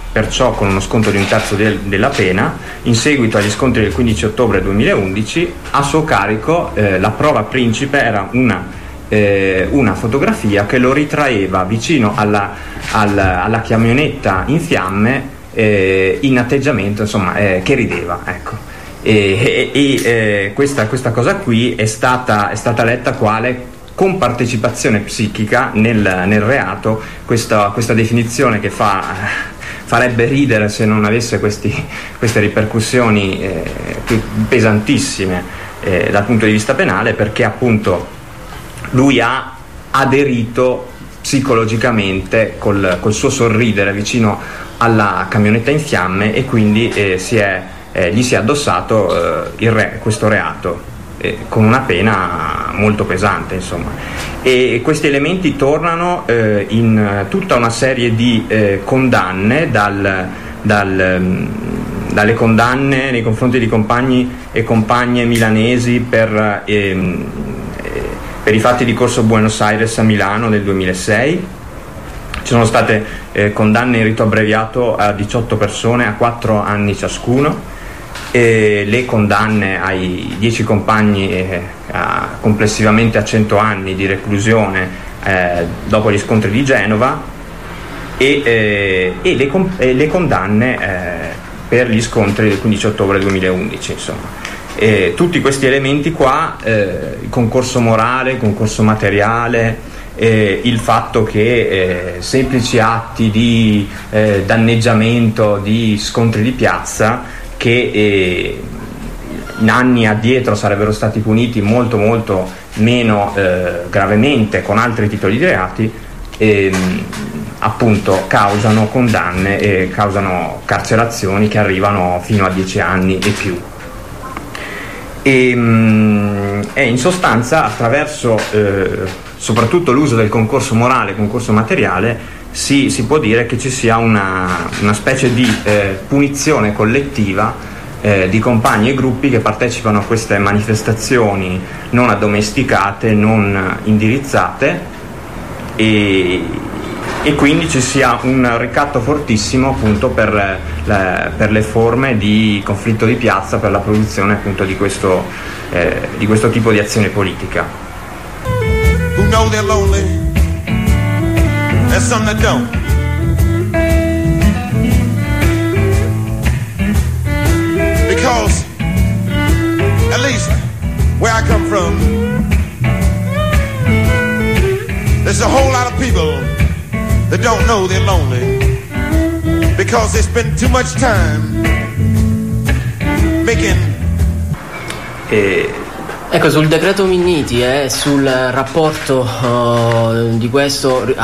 perciò con uno sconto di un terzo del, della pena. In seguito agli scontri del quindici ottobre duemilaundici, a suo carico eh, la prova principe era una, eh, una fotografia che lo ritraeva vicino alla, alla, alla camionetta in fiamme, eh, in atteggiamento, insomma, eh, che rideva, ecco. E, e, e eh, questa, questa cosa qui è stata, è stata letta quale compartecipazione psichica nel, nel reato. Questa, questa definizione che fa, farebbe ridere se non avesse questi, queste ripercussioni eh, più pesantissime eh, dal punto di vista penale, perché appunto lui ha aderito psicologicamente col, col suo sorridere vicino alla camionetta in fiamme, e quindi eh, si è, eh, gli si è addossato eh, il re, questo reato, eh, con una pena molto pesante, insomma. E questi elementi tornano eh, in tutta una serie di eh, condanne, dal, dal, um, dalle condanne nei confronti di compagni e compagne milanesi per, ehm, eh, per i fatti di Corso Buenos Aires a Milano nel duemilasei. Ci sono state eh, condanne in rito abbreviato a diciotto persone a quattro anni ciascuno, e le condanne ai dieci compagni eh, a, complessivamente a cento anni di reclusione eh, dopo gli scontri di Genova, e, eh, e, le, e le condanne eh, per gli scontri del quindici ottobre duemilaundici, insomma. E tutti questi elementi qua, eh, il concorso morale, il concorso materiale, Eh, il fatto che eh, semplici atti di eh, danneggiamento, di scontri di piazza, che eh, in anni addietro sarebbero stati puniti molto molto meno eh, gravemente con altri titoli di reati, eh, appunto causano condanne e causano carcerazioni che arrivano fino a dieci anni e più. E, e in sostanza, attraverso eh, soprattutto l'uso del concorso morale, concorso materiale, si, si può dire che ci sia una, una specie di eh, punizione collettiva eh, di compagni e gruppi che partecipano a queste manifestazioni non addomesticate, non indirizzate, e, e quindi ci sia un ricatto fortissimo appunto per le, per le forme di conflitto di piazza, per la produzione appunto di questo, eh, di questo tipo di azione politica. Who know they're lonely. There's some that don't. Because, at least where I come from, there's a whole lot of people that don't know they're lonely because they spend too much time making. E... Ecco, sul decreto Minniti e eh, sul rapporto uh, di questo uh,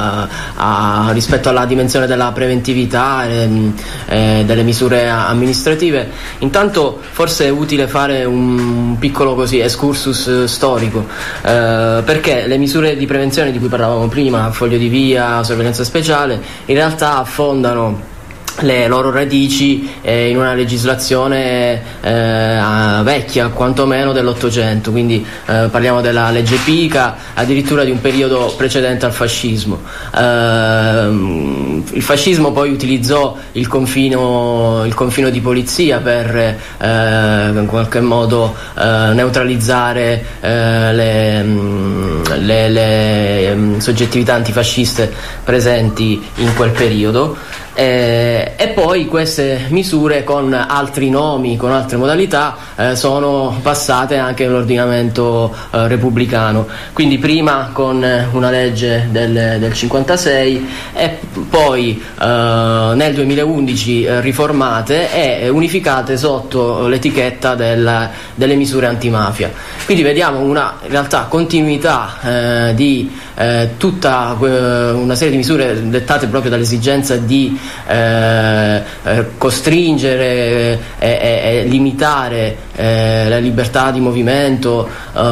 uh, rispetto alla dimensione della preventività e eh, delle misure amministrative, intanto forse è utile fare un piccolo così excursus storico, uh, perché le misure di prevenzione di cui parlavamo prima, foglio di via, sorveglianza speciale, in realtà affondano le loro radici eh, in una legislazione eh, vecchia, quantomeno dell'Ottocento, quindi eh, parliamo della legge Pica, addirittura di un periodo precedente al fascismo. Eh, il fascismo poi utilizzò il confino, il confino di polizia per eh, in qualche modo eh, neutralizzare eh, le, le, le soggettività antifasciste presenti in quel periodo. Eh, e poi queste misure con altri nomi, con altre modalità eh, sono passate anche nell'ordinamento eh, repubblicano, quindi prima con una legge del, del cinquantasei e poi eh, nel duemilaundici eh, riformate e unificate sotto l'etichetta del, delle misure antimafia. Quindi vediamo una in realtà continuità eh, di eh, tutta eh, una serie di misure dettate proprio dall'esigenza di Eh, eh, costringere e eh, eh, limitare eh, la libertà di movimento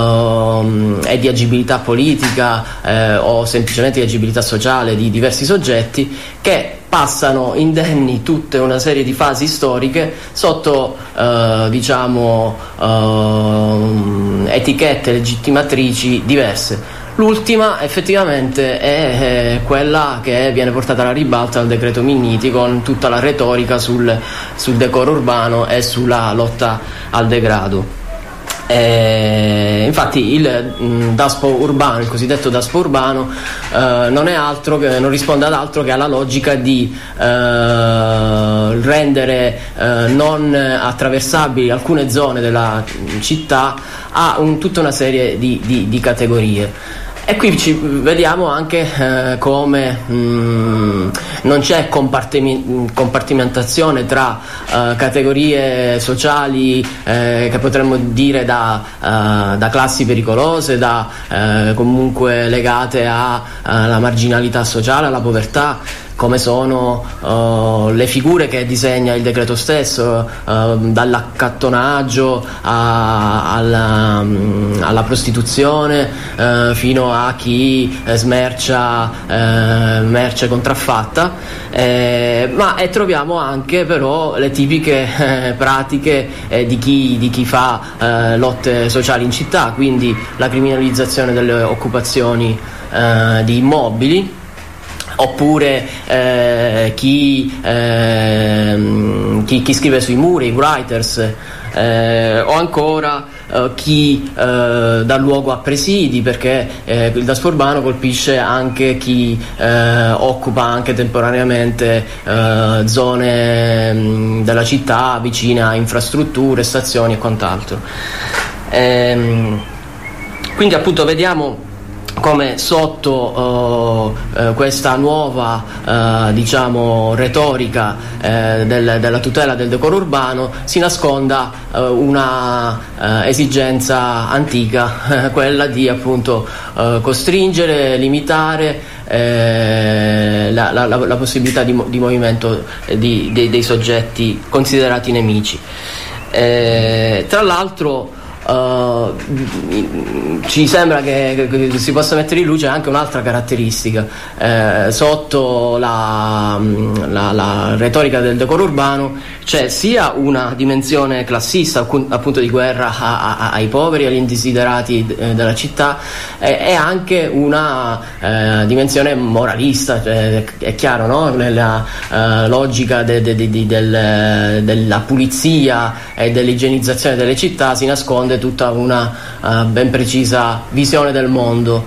eh, e di agibilità politica eh, o semplicemente di agibilità sociale di diversi soggetti, che passano indenni tutta una serie di fasi storiche sotto eh, diciamo eh, etichette legittimatrici diverse. L'ultima effettivamente è eh, quella che viene portata alla ribalta dal decreto Minniti, con tutta la retorica sul, sul decoro urbano e sulla lotta al degrado. Eh, infatti il mh, Daspo urbano, il cosiddetto Daspo urbano, eh, non è altro che, non risponde ad altro che alla logica di eh, rendere eh, non attraversabili alcune zone della città a un, tutta una serie di, di, di categorie. E qui ci vediamo anche eh, come mh, non c'è compartimentazione tra eh, categorie sociali eh, che potremmo dire da, eh, da classi pericolose, da eh, comunque legate alla marginalità sociale, alla povertà, come sono uh, le figure che disegna il decreto stesso, uh, dall'accattonaggio a, alla, um, alla prostituzione, uh, fino a chi eh, smercia eh, merce contraffatta, eh, ma e troviamo anche però le tipiche eh, pratiche eh, di, chi, di chi fa eh, lotte sociali in città, quindi la criminalizzazione delle occupazioni eh, di immobili, oppure eh, chi, eh, chi, chi scrive sui muri, i writers, eh, o ancora eh, chi eh, dà luogo a presidi, perché eh, il Daspo urbano colpisce anche chi eh, occupa anche temporaneamente eh, zone mh, della città vicine a infrastrutture, stazioni e quant'altro. Ehm, quindi appunto vediamo come sotto uh, uh, questa nuova uh, diciamo retorica uh, del, della tutela del decoro urbano si nasconda uh, una uh, esigenza antica, quella di appunto uh, costringere, limitare eh, la, la, la possibilità di, di movimento di, de, dei soggetti considerati nemici. Eh, tra l'altro Uh, ci sembra che, che, che si possa mettere in luce anche un'altra caratteristica eh, sotto la, la, la retorica del decoro urbano. C'è sia una dimensione classista, appunto di guerra a, a, ai poveri, agli indesiderati de, della città, e, e anche una eh, dimensione moralista, cioè, è chiaro, no? Nella eh, logica de, de, de, de, del, della pulizia e dell'igienizzazione delle città si nasconde tutta una uh, ben precisa visione del mondo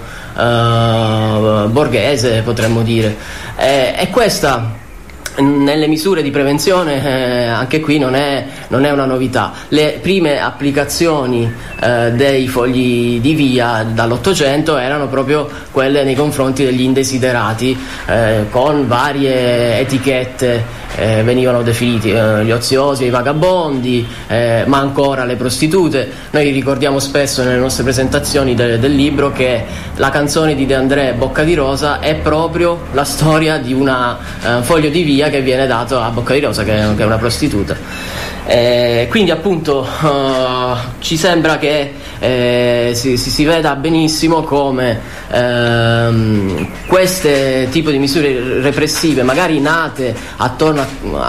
uh, borghese, potremmo dire, e, e questa nelle misure di prevenzione eh, anche qui non è, non è una novità. Le prime applicazioni eh, dei fogli di via dall'Ottocento erano proprio quelle nei confronti degli indesiderati, eh, con varie etichette eh, venivano definiti eh, gli oziosi, i vagabondi, eh, ma ancora le prostitute. Noi ricordiamo spesso nelle nostre presentazioni de- del libro che la canzone di De André, Bocca di Rosa, è proprio la storia di una uh, foglio di via che viene dato a Bocca di Rosa, che è, che è una prostituta. Eh, quindi appunto uh, ci sembra che eh, si, si, si veda benissimo come ehm, queste tipo di misure repressive, magari nate attorno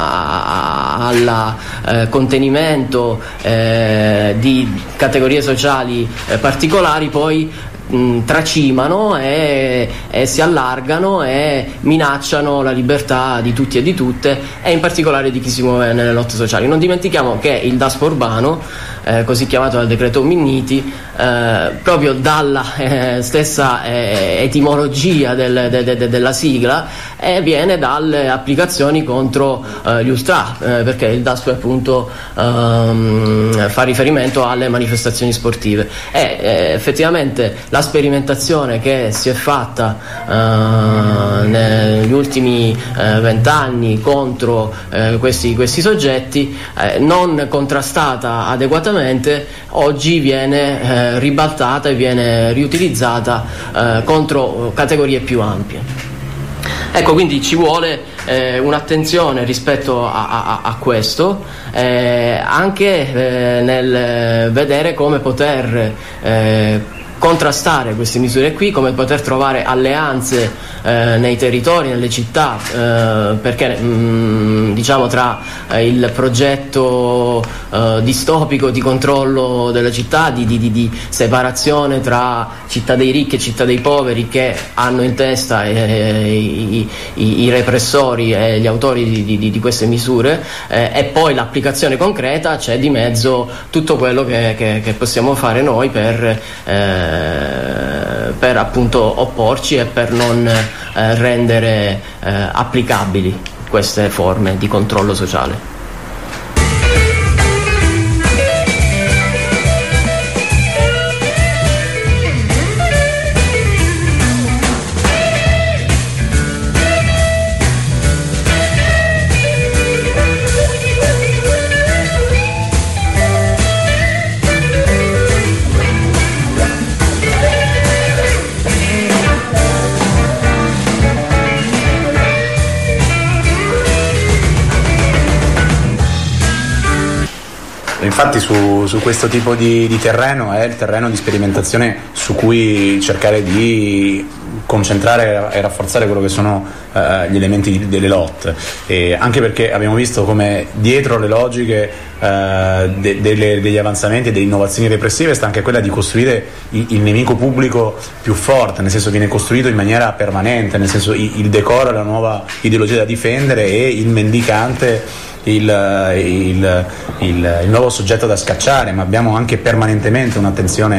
al eh, contenimento eh, di categorie sociali eh, particolari, poi tracimano e, e si allargano e minacciano la libertà di tutti e di tutte, e in particolare di chi si muove nelle lotte sociali. Non dimentichiamo che il Daspo urbano, eh, così chiamato dal decreto Minniti, eh, proprio dalla eh, stessa eh, etimologia del, de, de, de, della sigla, eh, viene dalle applicazioni contro eh, gli ultra, eh, perché il Daspo appunto ehm, fa riferimento alle manifestazioni sportive, e eh, effettivamente la sperimentazione che si è fatta uh, negli ultimi vent'anni uh, contro uh, questi, questi soggetti, uh, non contrastata adeguatamente, oggi viene uh, ribaltata e viene riutilizzata uh, contro categorie più ampie. Ecco, quindi ci vuole eh, un'attenzione rispetto a, a, a questo, eh, anche eh, nel vedere come poter eh, contrastare queste misure qui, come poter trovare alleanze eh, nei territori, nelle città, eh, perché mh, diciamo tra eh, il progetto eh, distopico di controllo della città, di, di, di, di separazione tra città dei ricchi e città dei poveri, che hanno in testa eh, i, i, i repressori e gli autori di, di, di queste misure, eh, e poi l'applicazione concreta, c'è di mezzo tutto quello che, che, che possiamo fare noi per eh, per appunto opporci e per non eh, rendere eh, applicabili queste forme di controllo sociale. Infatti su, su questo tipo di, di terreno è il terreno di sperimentazione su cui cercare di concentrare e rafforzare quello che sono eh, gli elementi delle lotte, e anche perché abbiamo visto come dietro le logiche eh, de, delle, degli avanzamenti e delle innovazioni repressive sta anche quella di costruire il, il nemico pubblico più forte, nel senso viene costruito in maniera permanente, nel senso il, il decoro è la nuova ideologia da difendere e il mendicante Il, il, il, il nuovo soggetto da scacciare, ma abbiamo anche permanentemente un'attenzione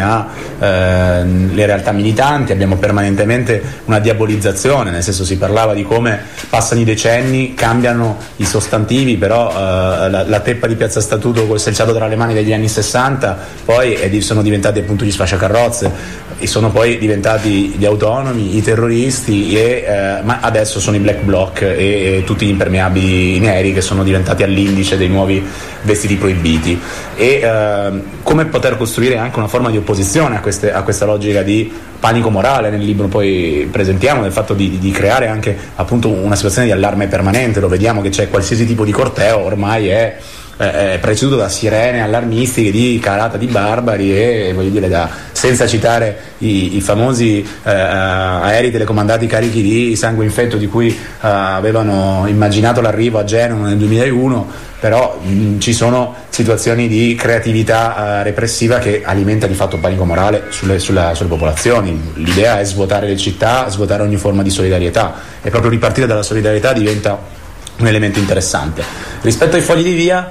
alle eh, realtà militanti, abbiamo permanentemente una diabolizzazione, nel senso si parlava di come passano i decenni, cambiano i sostantivi, però eh, la, la teppa di Piazza Statuto col selciato tra le mani degli anni sessanta poi eh, sono diventati appunto gli sfasciacarrozze, e sono poi diventati gli autonomi, i terroristi, e, eh, ma adesso sono i black bloc e, e tutti gli impermeabili neri che sono diventati all'indice dei nuovi vestiti proibiti, e eh, come poter costruire anche una forma di opposizione a, queste, a questa logica di panico morale. Nel libro poi presentiamo del fatto di, di creare anche appunto una situazione di allarme permanente, lo vediamo che c'è qualsiasi tipo di corteo ormai è è preceduto da sirene allarmistiche di carata di barbari, e voglio dire, da, senza citare i, i famosi eh, aerei telecomandati carichi di sangue infetto di cui eh, avevano immaginato l'arrivo a Genova nel duemilauno, però mh, ci sono situazioni di creatività eh, repressiva che alimenta di fatto panico morale sulle, sulla, sulle popolazioni. L'idea è svuotare le città, svuotare ogni forma di solidarietà, e proprio ripartire dalla solidarietà diventa un elemento interessante. Rispetto ai fogli di via,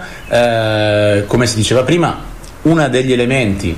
eh, come si diceva prima, uno degli elementi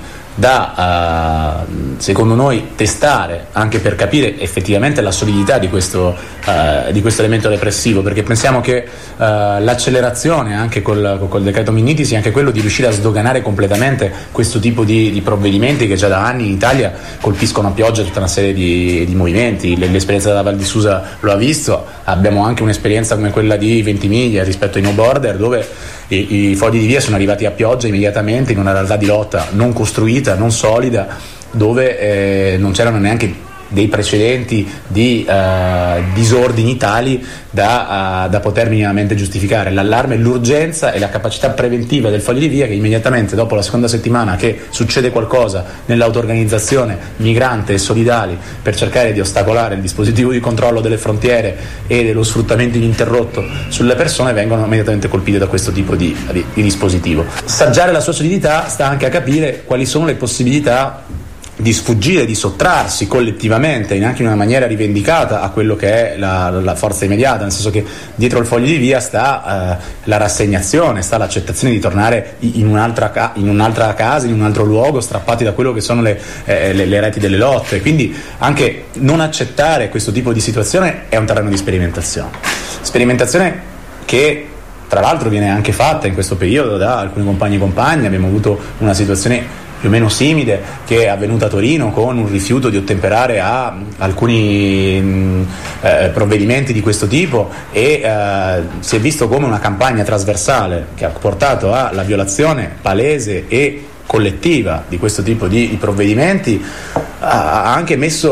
da uh, secondo noi testare anche per capire effettivamente la solidità di questo, uh, di questo elemento repressivo, perché pensiamo che uh, l'accelerazione anche col, col decreto Minniti sia anche quello di riuscire a sdoganare completamente questo tipo di, di provvedimenti che già da anni in Italia colpiscono a pioggia tutta una serie di, di movimenti. L'esperienza della Val di Susa lo ha visto, abbiamo anche un'esperienza come quella di Ventimiglia rispetto ai no border, dove i, i fogli di via sono arrivati a pioggia immediatamente in una realtà di lotta non costruita, non solida, dove eh, non c'erano neanche dei precedenti di uh, disordini tali da, uh, da poter minimamente giustificare l'allarme, l'urgenza e la capacità preventiva del foglio di via, che immediatamente dopo la seconda settimana che succede qualcosa nell'autoorganizzazione migrante e solidali per cercare di ostacolare il dispositivo di controllo delle frontiere e dello sfruttamento ininterrotto sulle persone, vengono immediatamente colpite da questo tipo di, di, di dispositivo. Saggiare la sua solidità sta anche a capire quali sono le possibilità di sfuggire, di sottrarsi collettivamente, in anche in una maniera rivendicata, a quello che è la, la forza immediata, nel senso che dietro il foglio di via sta eh, la rassegnazione, sta l'accettazione di tornare in un'altra, ca- in un'altra casa, in un altro luogo, strappati da quello che sono le, eh, le, le reti delle lotte. Quindi anche non accettare questo tipo di situazione è un terreno di sperimentazione sperimentazione che tra l'altro viene anche fatta in questo periodo da alcuni compagni e compagne. Abbiamo avuto una situazione più o meno simile che è avvenuta a Torino, con un rifiuto di ottemperare a alcuni mh, eh, provvedimenti di questo tipo, e eh, si è visto come una campagna trasversale che ha portato alla violazione palese e collettiva di questo tipo di, di provvedimenti ha anche messo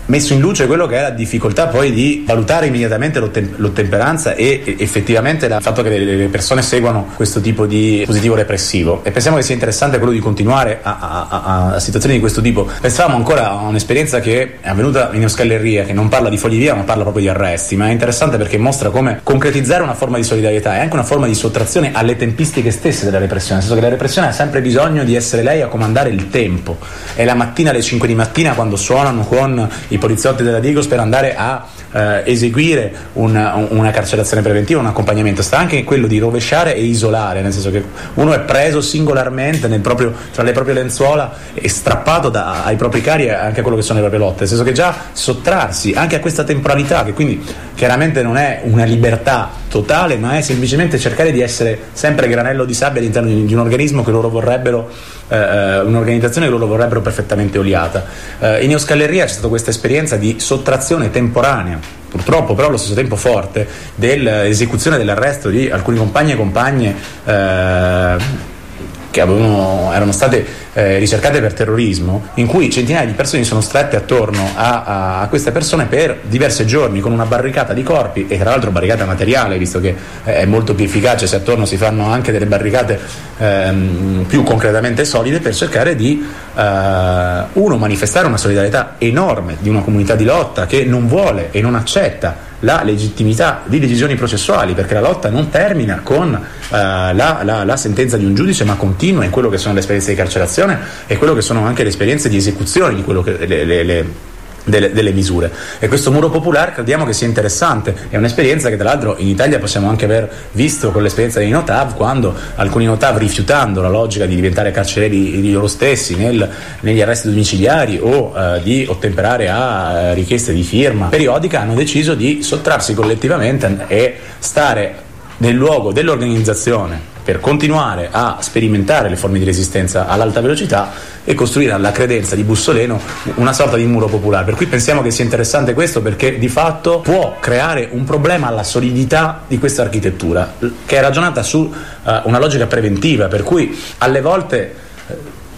messo in luce quello che è la difficoltà poi di valutare immediatamente l'ottem- l'ottemperanza e, e effettivamente il fatto che le, le persone seguano questo tipo di dispositivo repressivo, e pensiamo che sia interessante quello di continuare a, a, a, a situazioni di questo tipo. Pensavamo ancora a un'esperienza che è avvenuta in Euskalleria, che non parla di fogli via ma parla proprio di arresti, ma è interessante perché mostra come concretizzare una forma di solidarietà è anche una forma di sottrazione alle tempistiche stesse della repressione, nel senso che la repressione ha sempre bisogno di essere lei a comandare il tempo. È la mattina alle cinque di mattina quando suonano con i poliziotti della Digos per andare a eh, eseguire una, una carcerazione preventiva, un accompagnamento. Sta anche quello di rovesciare e isolare, nel senso che uno è preso singolarmente nel proprio, tra le proprie lenzuola e strappato da, ai propri cari e anche a quello che sono le proprie lotte, nel senso che già sottrarsi anche a questa temporalità, che quindi chiaramente non è una libertà totale, ma è semplicemente cercare di essere sempre granello di sabbia all'interno di, di un organismo che loro vorrebbero eh, un'organizzazione che loro vorrebbero perfettamente oliata. Eh, in Euskalleria c'è stata questa esperienza di sottrazione temporanea, purtroppo però allo stesso tempo forte, dell'esecuzione dell'arresto di alcuni compagni e compagne eh, che avevano, erano state eh, ricercate per terrorismo, in cui centinaia di persone sono strette attorno a, a, a queste persone per diversi giorni con una barricata di corpi, e tra l'altro barricata materiale, visto che eh, è molto più efficace se attorno si fanno anche delle barricate ehm, più concretamente solide, per cercare di eh, uno manifestare una solidarietà enorme di una comunità di lotta che non vuole e non accetta la legittimità di decisioni processuali, perché la lotta non termina con uh, la, la, la sentenza di un giudice, ma continua in quello che sono le esperienze di carcerazione e quello che sono anche le esperienze di esecuzione di quello che le, le, le Delle, delle misure. E questo muro popolare crediamo che sia interessante, è un'esperienza che tra l'altro in Italia possiamo anche aver visto con l'esperienza dei Notav, quando alcuni Notav, rifiutando la logica di diventare carcerieri di loro stessi nel, negli arresti domiciliari o eh, di ottemperare a eh, richieste di firma periodica, hanno deciso di sottrarsi collettivamente e stare nel luogo dell'organizzazione per continuare a sperimentare le forme di resistenza all'alta velocità e costruire alla credenza di Bussoleno una sorta di muro popolare. Per cui pensiamo che sia interessante questo, perché di fatto può creare un problema alla solidità di questa architettura, che è ragionata su uh, una logica preventiva, per cui alle volte uh,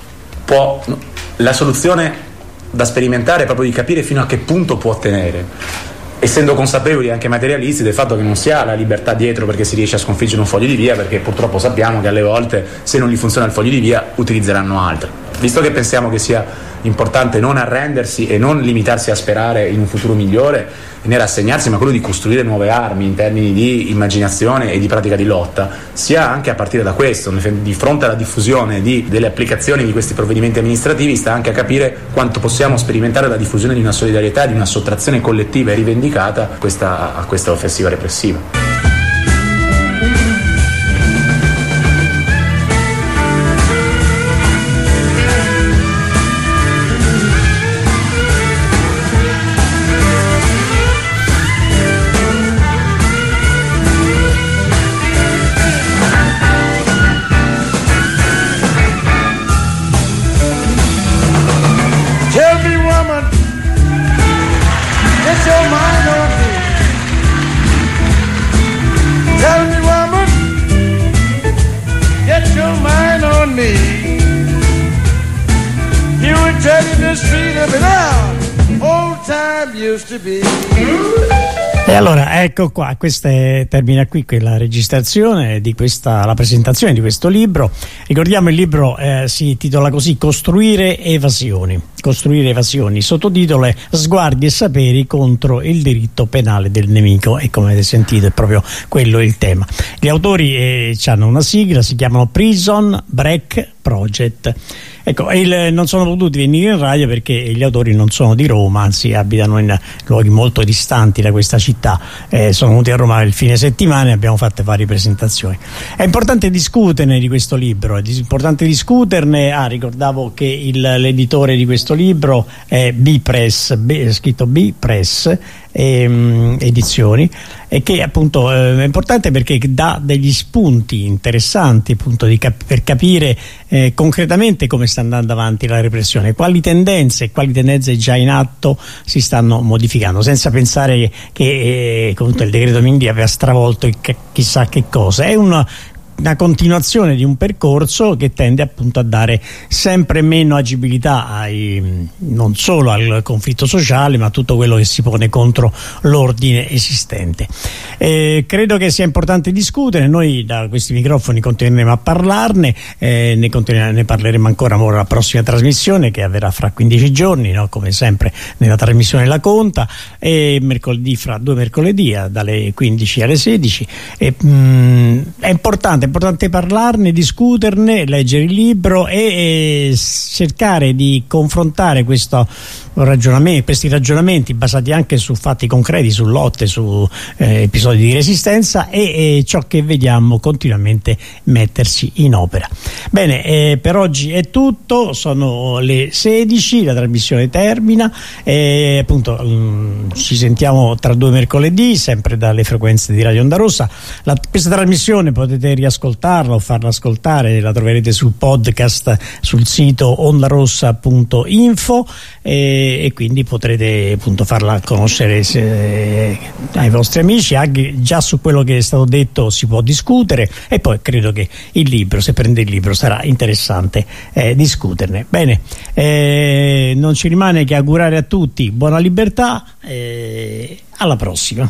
può la soluzione da sperimentare è proprio di capire fino a che punto può tenere, essendo consapevoli anche materialisti del fatto che non si ha la libertà dietro perché si riesce a sconfiggere un foglio di via, perché purtroppo sappiamo che alle volte se non gli funziona il foglio di via utilizzeranno altro. Visto che pensiamo che sia importante non arrendersi e non limitarsi a sperare in un futuro migliore né rassegnarsi, ma quello di costruire nuove armi in termini di immaginazione e di pratica di lotta, sia anche a partire da questo, di fronte alla diffusione di, delle applicazioni di questi provvedimenti amministrativi, sta anche a capire quanto possiamo sperimentare la diffusione di una solidarietà, di una sottrazione collettiva e rivendicata a questa, a questa offensiva repressiva. E allora ecco qua, questa è, termina qui la registrazione di questa, la presentazione di questo libro. Ricordiamo, il libro eh, si intitola così: Costruire evasioni. Costruire evasioni, sottotitolo è Sguardi e saperi contro il diritto penale del nemico, e come avete sentito è proprio quello il tema. Gli autori eh, hanno una sigla, si chiamano Prison Break Project. Ecco, il, non sono potuti venire in radio perché gli autori non sono di Roma, anzi abitano in luoghi molto distanti da questa città. Eh, sono venuti a Roma il fine settimana e abbiamo fatto varie presentazioni. È importante discuterne di questo libro, è importante discuterne. Ah, ricordavo che il, l'editore di questo libro è B-Press, B, scritto B-Press ehm, Edizioni, e che appunto eh, è importante perché dà degli spunti interessanti appunto di cap- per capire eh, concretamente come sta andando avanti la repressione, quali tendenze quali tendenze già in atto si stanno modificando, senza pensare che eh, appunto il decreto Mindi aveva stravolto il, chissà che cosa. È un una continuazione di un percorso che tende appunto a dare sempre meno agibilità ai, non solo al conflitto sociale, ma a tutto quello che si pone contro l'ordine esistente. Eh, credo che sia importante discutere, noi da questi microfoni continueremo a parlarne, eh, ne, ne parleremo ancora ora la prossima trasmissione che avverrà fra quindici giorni, no? Come sempre nella trasmissione La Conta, e mercoledì, fra due mercoledì dalle quindici alle sedici. E, mh, è importante È importante parlarne, discuterne, leggere il libro e, e cercare di confrontare questo ragionamento, questi ragionamenti basati anche su fatti concreti, su lotte, su eh, episodi di resistenza e, e ciò che vediamo continuamente mettersi in opera. Bene, eh, per oggi è tutto, sono le sedici, la trasmissione termina e appunto mh, ci sentiamo tra due mercoledì sempre dalle frequenze di Radio Onda Rossa. La, questa trasmissione potete riascoltarla o farla ascoltare, la troverete sul podcast sul sito ondarossa punto info e e quindi potrete appunto farla conoscere se, ai vostri amici. Anche già su quello che è stato detto si può discutere e poi credo che il libro, se prende il libro, sarà interessante eh, discuterne. Bene, eh, non ci rimane che augurare a tutti buona libertà e alla prossima.